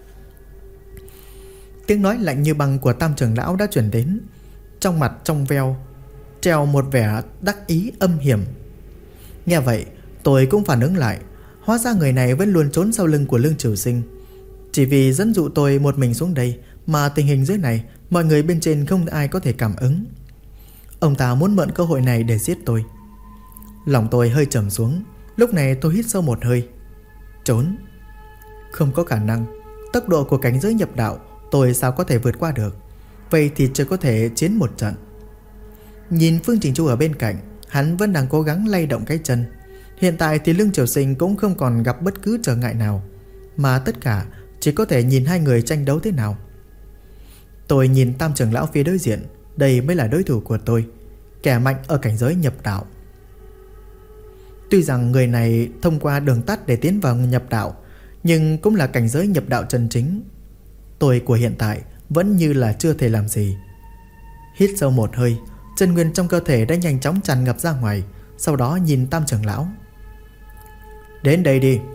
Tiếng nói lạnh như băng của Tam trưởng lão đã truyền đến. Trong mặt trong veo treo một vẻ đắc ý âm hiểm. Nghe vậy tôi cũng phản ứng lại. Hóa ra người này vẫn luôn trốn sau lưng của Lương Triều Sinh, chỉ vì dẫn dụ tôi một mình xuống đây. Mà tình hình dưới này, mọi người bên trên không ai có thể cảm ứng. Ông ta muốn mượn cơ hội này để giết tôi. Lòng tôi hơi trầm xuống. Lúc này tôi hít sâu một hơi. Trốn? Không có khả năng. Tốc độ của cảnh giới nhập đạo tôi sao có thể vượt qua được. Vậy thì chỉ có thể chiến một trận. Nhìn Phương Chỉnh Chu ở bên cạnh, hắn vẫn đang cố gắng lay động cái chân. Hiện tại thì Lương Triều Sinh cũng không còn gặp bất cứ trở ngại nào, mà tất cả chỉ có thể nhìn hai người tranh đấu thế nào. Tôi nhìn Tam trưởng lão phía đối diện. Đây mới là đối thủ của tôi, kẻ mạnh ở cảnh giới nhập đạo. Tuy rằng người này thông qua đường tắt để tiến vào nhập đạo, nhưng cũng là cảnh giới nhập đạo chân chính. Tôi của hiện tại vẫn như là chưa thể làm gì. Hít sâu một hơi, chân nguyên trong cơ thể đã nhanh chóng tràn ngập ra ngoài. Sau đó nhìn Tam trưởng lão. Đến đây đi.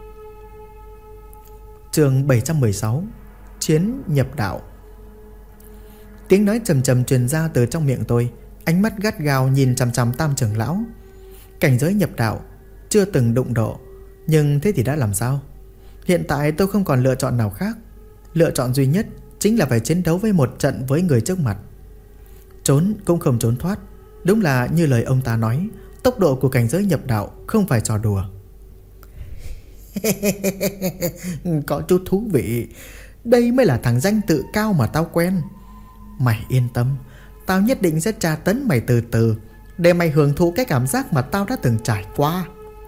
Chương 716. Chiến nhập đạo. Tiếng nói trầm trầm truyền ra từ trong miệng tôi. Ánh mắt gắt gao nhìn chằm chằm Tam trưởng lão. Cảnh giới nhập đạo chưa từng đụng độ, nhưng thế thì đã làm sao? Hiện tại tôi không còn lựa chọn nào khác. Lựa chọn duy nhất chính là phải chiến đấu với một trận với người trước mặt. Trốn cũng không trốn thoát. Đúng là như lời ông ta nói, tốc độ của cảnh giới nhập đạo không phải trò đùa. Có chút thú vị. Đây mới là thằng danh tự cao mà tao quen. Mày yên tâm, tao nhất định sẽ tra tấn mày từ từ, để mày hưởng thụ cái cảm giác mà tao đã từng trải qua.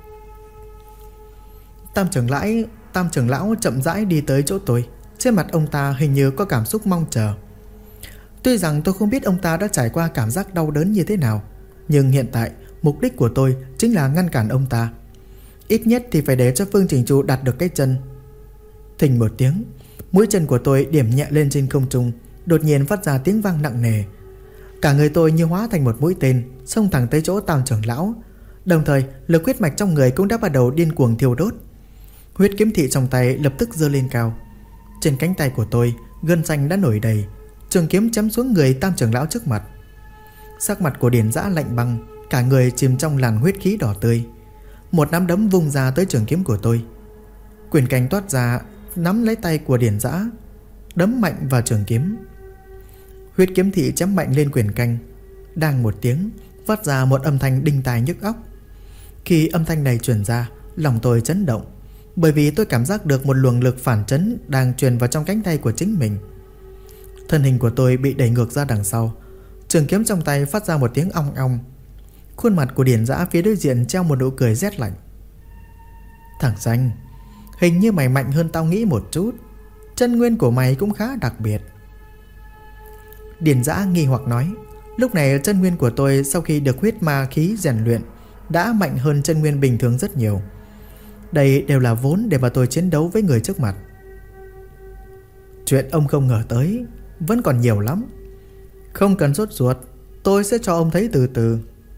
Tam trưởng lão chậm rãi đi tới chỗ tôi. Trên mặt ông ta hình như có cảm xúc mong chờ. Tuy rằng tôi không biết ông ta đã trải qua cảm giác đau đớn như thế nào, nhưng hiện tại mục đích của tôi chính là ngăn cản ông ta. Ít nhất thì phải để cho Phương Chỉnh Chu đặt được cái chân. Thình một tiếng, mũi chân của tôi điểm nhẹ lên trên không trung, đột nhiên phát ra tiếng vang nặng nề. Cả người tôi như hóa thành một mũi tên, xông thẳng tới chỗ Tam trưởng lão. Đồng thời lực huyết mạch trong người cũng đã bắt đầu điên cuồng thiêu đốt. Huyết kiếm thị trong tay lập tức giơ lên cao. Trên cánh tay của tôi, gân xanh đã nổi đầy. Trường kiếm chém xuống người Tam trưởng lão trước mặt. Sắc mặt của Điền Dã lạnh băng, cả người chìm trong làn huyết khí đỏ tươi. Một nắm đấm vung ra tới trường kiếm của tôi. Quyền cánh toát ra nắm lấy tay của Điền Dã, đấm mạnh vào trường kiếm. Huyết kiếm thị chém mạnh lên quyền canh. Đang một tiếng, phát ra một âm thanh đinh tai nhức óc. Khi âm thanh này truyền ra, lòng tôi chấn động, bởi vì tôi cảm giác được một luồng lực phản chấn đang truyền vào trong cánh tay của chính mình. Thân hình của tôi bị đẩy ngược ra đằng sau, trường kiếm trong tay phát ra một tiếng ong ong. Khuôn mặt của Điền Dã phía đối diện treo một nụ cười rét lạnh. Thằng danh, hình như mày mạnh hơn tao nghĩ một chút. Chân nguyên của mày cũng khá đặc biệt. Điền Dã nghi hoặc nói. Lúc này chân nguyên của tôi sau khi được huyết ma khí rèn luyện đã mạnh hơn chân nguyên bình thường rất nhiều. Đây đều là vốn để mà tôi chiến đấu với người trước mặt. Chuyện ông không ngờ tới vẫn còn nhiều lắm. Không cần sốt ruột, tôi sẽ cho ông thấy từ từ.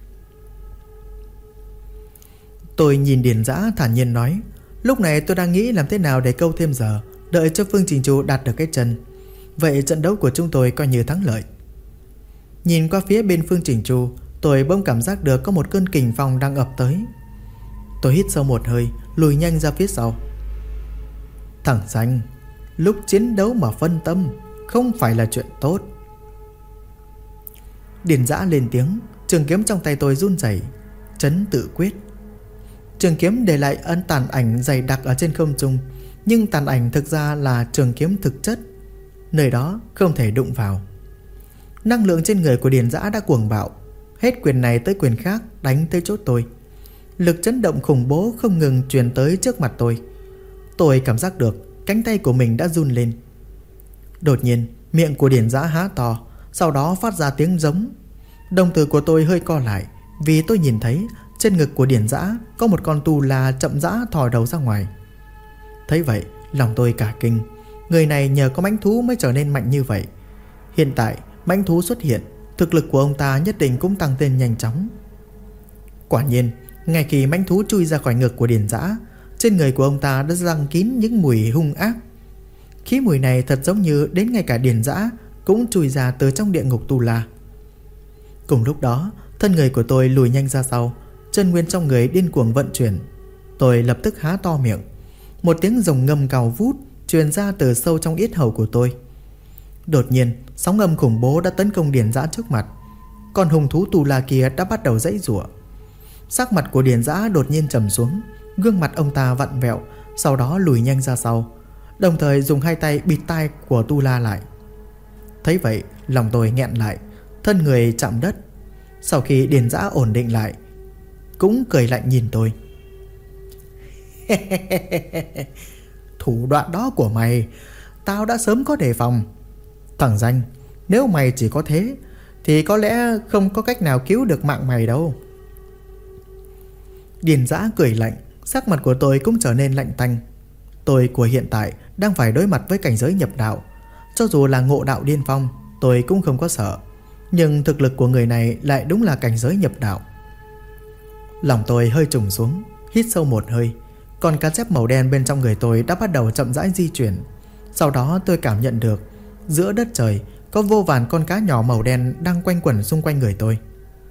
Tôi nhìn Điền Dã thản nhiên nói. Lúc này tôi đang nghĩ làm thế nào để câu thêm giờ, đợi cho Phương Trình Chu đạt được cái chân. Vậy trận đấu của chúng tôi coi như thắng lợi. Nhìn qua phía bên Phương Trình Chu, tôi bỗng cảm giác được có một cơn kình phong đang ập tới. Tôi hít sâu một hơi, lùi nhanh ra phía sau. Thằng danh, lúc chiến đấu mà phân tâm không phải là chuyện tốt. Điền Dã lên tiếng, trường kiếm trong tay tôi run rẩy. Trấn tự quyết. Trường kiếm để lại ấn tàn ảnh dày đặc ở trên không trung, nhưng tàn ảnh thực ra là trường kiếm thực chất, nơi đó không thể đụng vào. Năng lượng trên người của Điền Dã đã cuồng bạo, hết quyền này tới quyền khác đánh tới chỗ tôi. Lực chấn động khủng bố không ngừng truyền tới trước mặt tôi. Tôi cảm giác được cánh tay của mình đã run lên. Đột nhiên miệng của Điền Dã há to, sau đó phát ra tiếng giống. Đồng tử của tôi hơi co lại, vì tôi nhìn thấy trên ngực của Điền Dã có một con tu la chậm rãi thò đầu ra ngoài. Thấy vậy lòng tôi cả kinh. Người này nhờ có mãnh thú mới trở nên mạnh như vậy. Hiện tại mãnh thú xuất hiện, thực lực của ông ta nhất định cũng tăng lên nhanh chóng. Quả nhiên, ngay khi mãnh thú chui ra khỏi ngực của Điền Dã, trên người của ông ta đã giăng kín những mùi hung ác. Khí mùi này thật giống như đến ngay cả Điền Dã cũng chui ra từ trong địa ngục tu la. Cùng lúc đó, thân người của tôi lùi nhanh ra sau, chân nguyên trong người điên cuồng vận chuyển. Tôi lập tức há to miệng. Một tiếng rồng ngâm cào vút truyền ra từ sâu trong yết hầu của tôi. Đột nhiên, sóng âm khủng bố đã tấn công Điền Dã trước mặt. Con hung thú tu la kia đã bắt đầu giãy giụa. Sắc mặt của Điền Dã đột nhiên trầm xuống, gương mặt ông ta vặn vẹo, sau đó lùi nhanh ra sau, đồng thời dùng hai tay bịt tai của tu la lại. Thấy vậy, lòng tôi nghẹn lại, thân người chạm đất. Sau khi Điền Dã ổn định lại, cũng cười lạnh nhìn tôi. Thủ đoạn đó của mày tao đã sớm có đề phòng. Thằng danh, nếu mày chỉ có thế thì có lẽ không có cách nào cứu được mạng mày đâu. Điền Dã cười lạnh, sắc mặt của tôi cũng trở nên lạnh tanh. Tôi của hiện tại đang phải đối mặt với cảnh giới nhập đạo. Cho dù là ngộ đạo điên phong, tôi cũng không có sợ. Nhưng thực lực của người này lại đúng là cảnh giới nhập đạo. Lòng tôi hơi trùng xuống, hít sâu một hơi. Còn cá chép màu đen bên trong người tôi đã bắt đầu chậm rãi di chuyển. Sau đó tôi cảm nhận được giữa đất trời có vô vàn con cá nhỏ màu đen đang quanh quẩn xung quanh người tôi.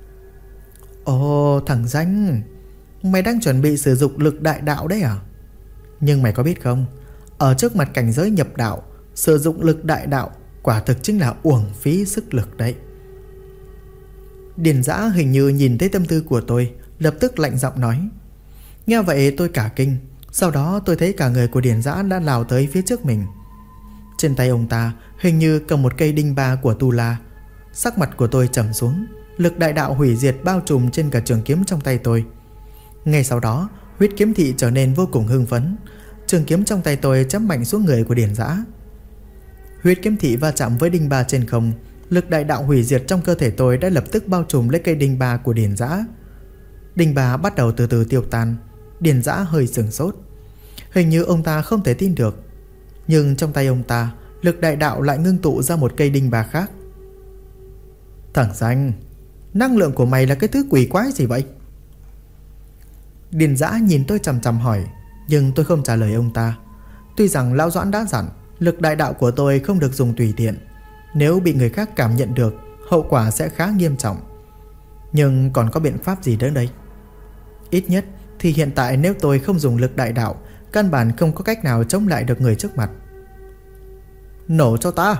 Ồ, thằng danh, mày đang chuẩn bị sử dụng lực đại đạo đấy à? Nhưng mày có biết không, ở trước mặt cảnh giới nhập đạo, sử dụng lực đại đạo quả thực chính là uổng phí sức lực đấy. Điền Dã hình như nhìn thấy tâm tư của tôi, lập tức lạnh giọng nói. Nghe vậy tôi cả kinh. Sau đó tôi thấy cả người của Điền Dã đã lao tới phía trước mình. Trên tay ông ta hình như cầm một cây đinh ba của tu la. Sắc mặt của tôi trầm xuống. Lực đại đạo hủy diệt bao trùm trên cả trường kiếm trong tay tôi. Ngay sau đó, huyết kiếm thị trở nên vô cùng hưng phấn. Trường kiếm trong tay tôi chém mạnh xuống người của Điền Dã. Huyết kiếm thị va chạm với đinh ba trên không. Lực đại đạo hủy diệt trong cơ thể tôi đã lập tức bao trùm lấy cây đinh ba của Điền Dã. Đinh ba bắt đầu từ từ tiêu tan. Điền Dã hơi sửng sốt. Hình như ông ta không thể tin được. Nhưng trong tay ông ta, lực đại đạo lại ngưng tụ ra một cây đinh ba khác. Thằng danh, năng lượng của mày là cái thứ quỷ quái gì vậy? Điền Dã nhìn tôi chằm chằm hỏi. Nhưng tôi không trả lời ông ta. Tuy rằng lão Doãn đã dặn lực đại đạo của tôi không được dùng tùy tiện. Nếu bị người khác cảm nhận được, hậu quả sẽ khá nghiêm trọng. Nhưng còn có biện pháp gì nữa đây? Ít nhất thì hiện tại nếu tôi không dùng lực đại đạo, căn bản không có cách nào chống lại được người trước mặt. Nổ cho ta!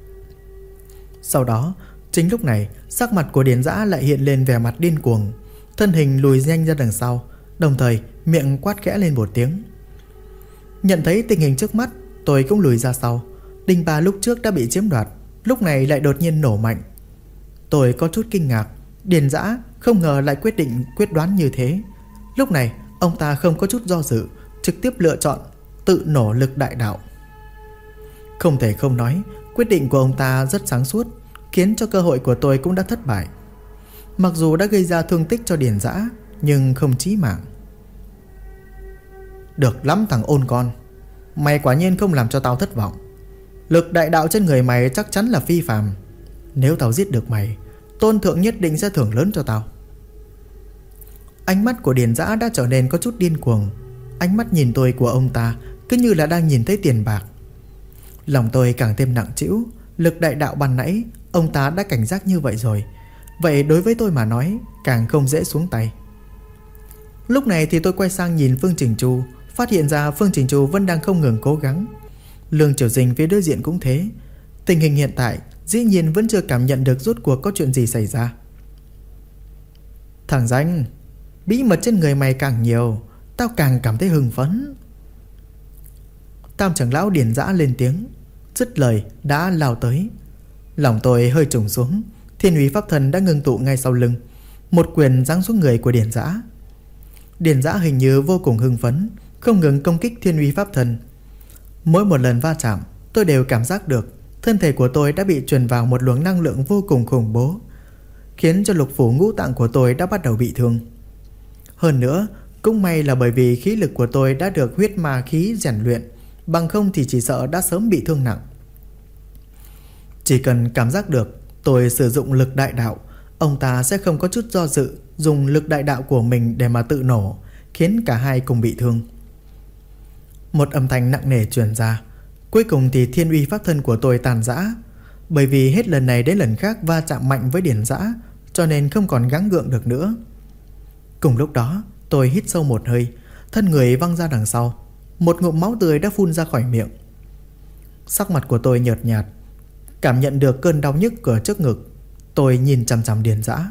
Sau đó, chính lúc này, sắc mặt của Điền Dã lại hiện lên vẻ mặt điên cuồng. thân hình lùi nhanh ra đằng sau, đồng thời miệng quát khẽ lên một tiếng. Nhận thấy tình hình trước mắt, tôi cũng lùi ra sau. Đinh ba lúc trước đã bị chiếm đoạt, lúc này lại đột nhiên nổ mạnh. Tôi có chút kinh ngạc, Điền Dã không ngờ lại quyết đoán như thế. Lúc này ông ta không có chút do dự, trực tiếp lựa chọn tự nổ lực đại đạo. Không thể không nói, quyết định của ông ta rất sáng suốt, khiến cho cơ hội của tôi cũng đã thất bại. Mặc dù đã gây ra thương tích cho Điền Dã, nhưng không chí mạng. Được lắm thằng ôn con, mày quả nhiên không làm cho tao thất vọng. Lực đại đạo trên người mày chắc chắn là phi phàm. Nếu tao giết được mày, Tôn thượng nhất định sẽ thưởng lớn cho tao. Ánh mắt của Điền Dã đã trở nên có chút điên cuồng. Ánh mắt nhìn tôi của ông ta cứ như là đang nhìn thấy tiền bạc. Lòng tôi càng thêm nặng trĩu. Lực đại đạo ban nãy ông ta đã cảnh giác như vậy rồi, vậy đối với tôi mà nói càng không dễ xuống tay. Lúc này thì tôi quay sang nhìn Phương Trình Chu, phát hiện ra Phương Trình Chu vẫn đang không ngừng cố gắng. Lương Triều Dinh phía đối diện cũng thế. Tình hình hiện tại dĩ nhiên vẫn chưa cảm nhận được rốt cuộc có chuyện gì xảy ra. Thằng danh, bí mật trên người mày càng nhiều, tao càng cảm thấy hưng phấn. Tam trưởng lão Điền Dã lên tiếng, dứt lời đã lao tới. Lòng tôi hơi trùng xuống. Thiên uy pháp thần đã ngưng tụ ngay sau lưng, một quyền giáng xuống người của Điền Dã. Điền Dã hình như vô cùng hưng phấn, không ngừng công kích thiên uy pháp thần. Mỗi một lần va chạm, tôi đều cảm giác được thân thể của tôi đã bị truyền vào một luồng năng lượng vô cùng khủng bố, khiến cho lục phủ ngũ tạng của tôi đã bắt đầu bị thương. Hơn nữa, cũng may là bởi vì khí lực của tôi đã được huyết ma khí rèn luyện, bằng không thì chỉ sợ đã sớm bị thương nặng. Chỉ cần cảm giác được tôi sử dụng lực đại đạo, ông ta sẽ không có chút do dự dùng lực đại đạo của mình để mà tự nổ, khiến cả hai cùng bị thương. Một âm thanh nặng nề truyền ra. Cuối cùng thì thiên uy pháp thân của tôi tàn rã, bởi vì hết lần này đến lần khác va chạm mạnh với Điền Dã, cho nên không còn gắng gượng được nữa. Cùng lúc đó tôi hít sâu một hơi, thân người văng ra đằng sau, một ngụm máu tươi đã phun ra khỏi miệng. Sắc mặt của tôi nhợt nhạt, cảm nhận được cơn đau nhức ở trước ngực. Tôi nhìn chằm chằm Điền Dã.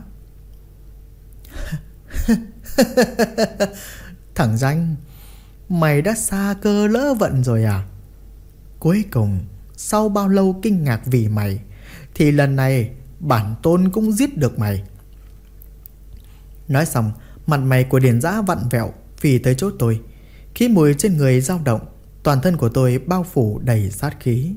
Thằng danh, mày đã xa cơ lỡ vận rồi à? Cuối cùng sau bao lâu kinh ngạc vì mày, thì lần này bản tôn cũng giết được mày. Nói xong, mặt mày của Điền Dã vặn vẹo phì tới chỗ tôi. Khí mùi trên người dao động, toàn thân của tôi bao phủ đầy sát khí.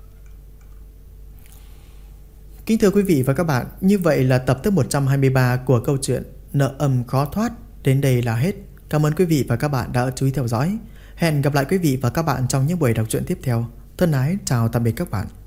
Kính thưa quý vị và các bạn, như vậy là tập thứ 123 của câu chuyện Nợ Âm Khó Thoát đến đây là hết. Cảm ơn quý vị và các bạn đã chú ý theo dõi. Hẹn gặp lại quý vị và các bạn trong những buổi đọc truyện tiếp theo. Thân ái chào tạm biệt các bạn.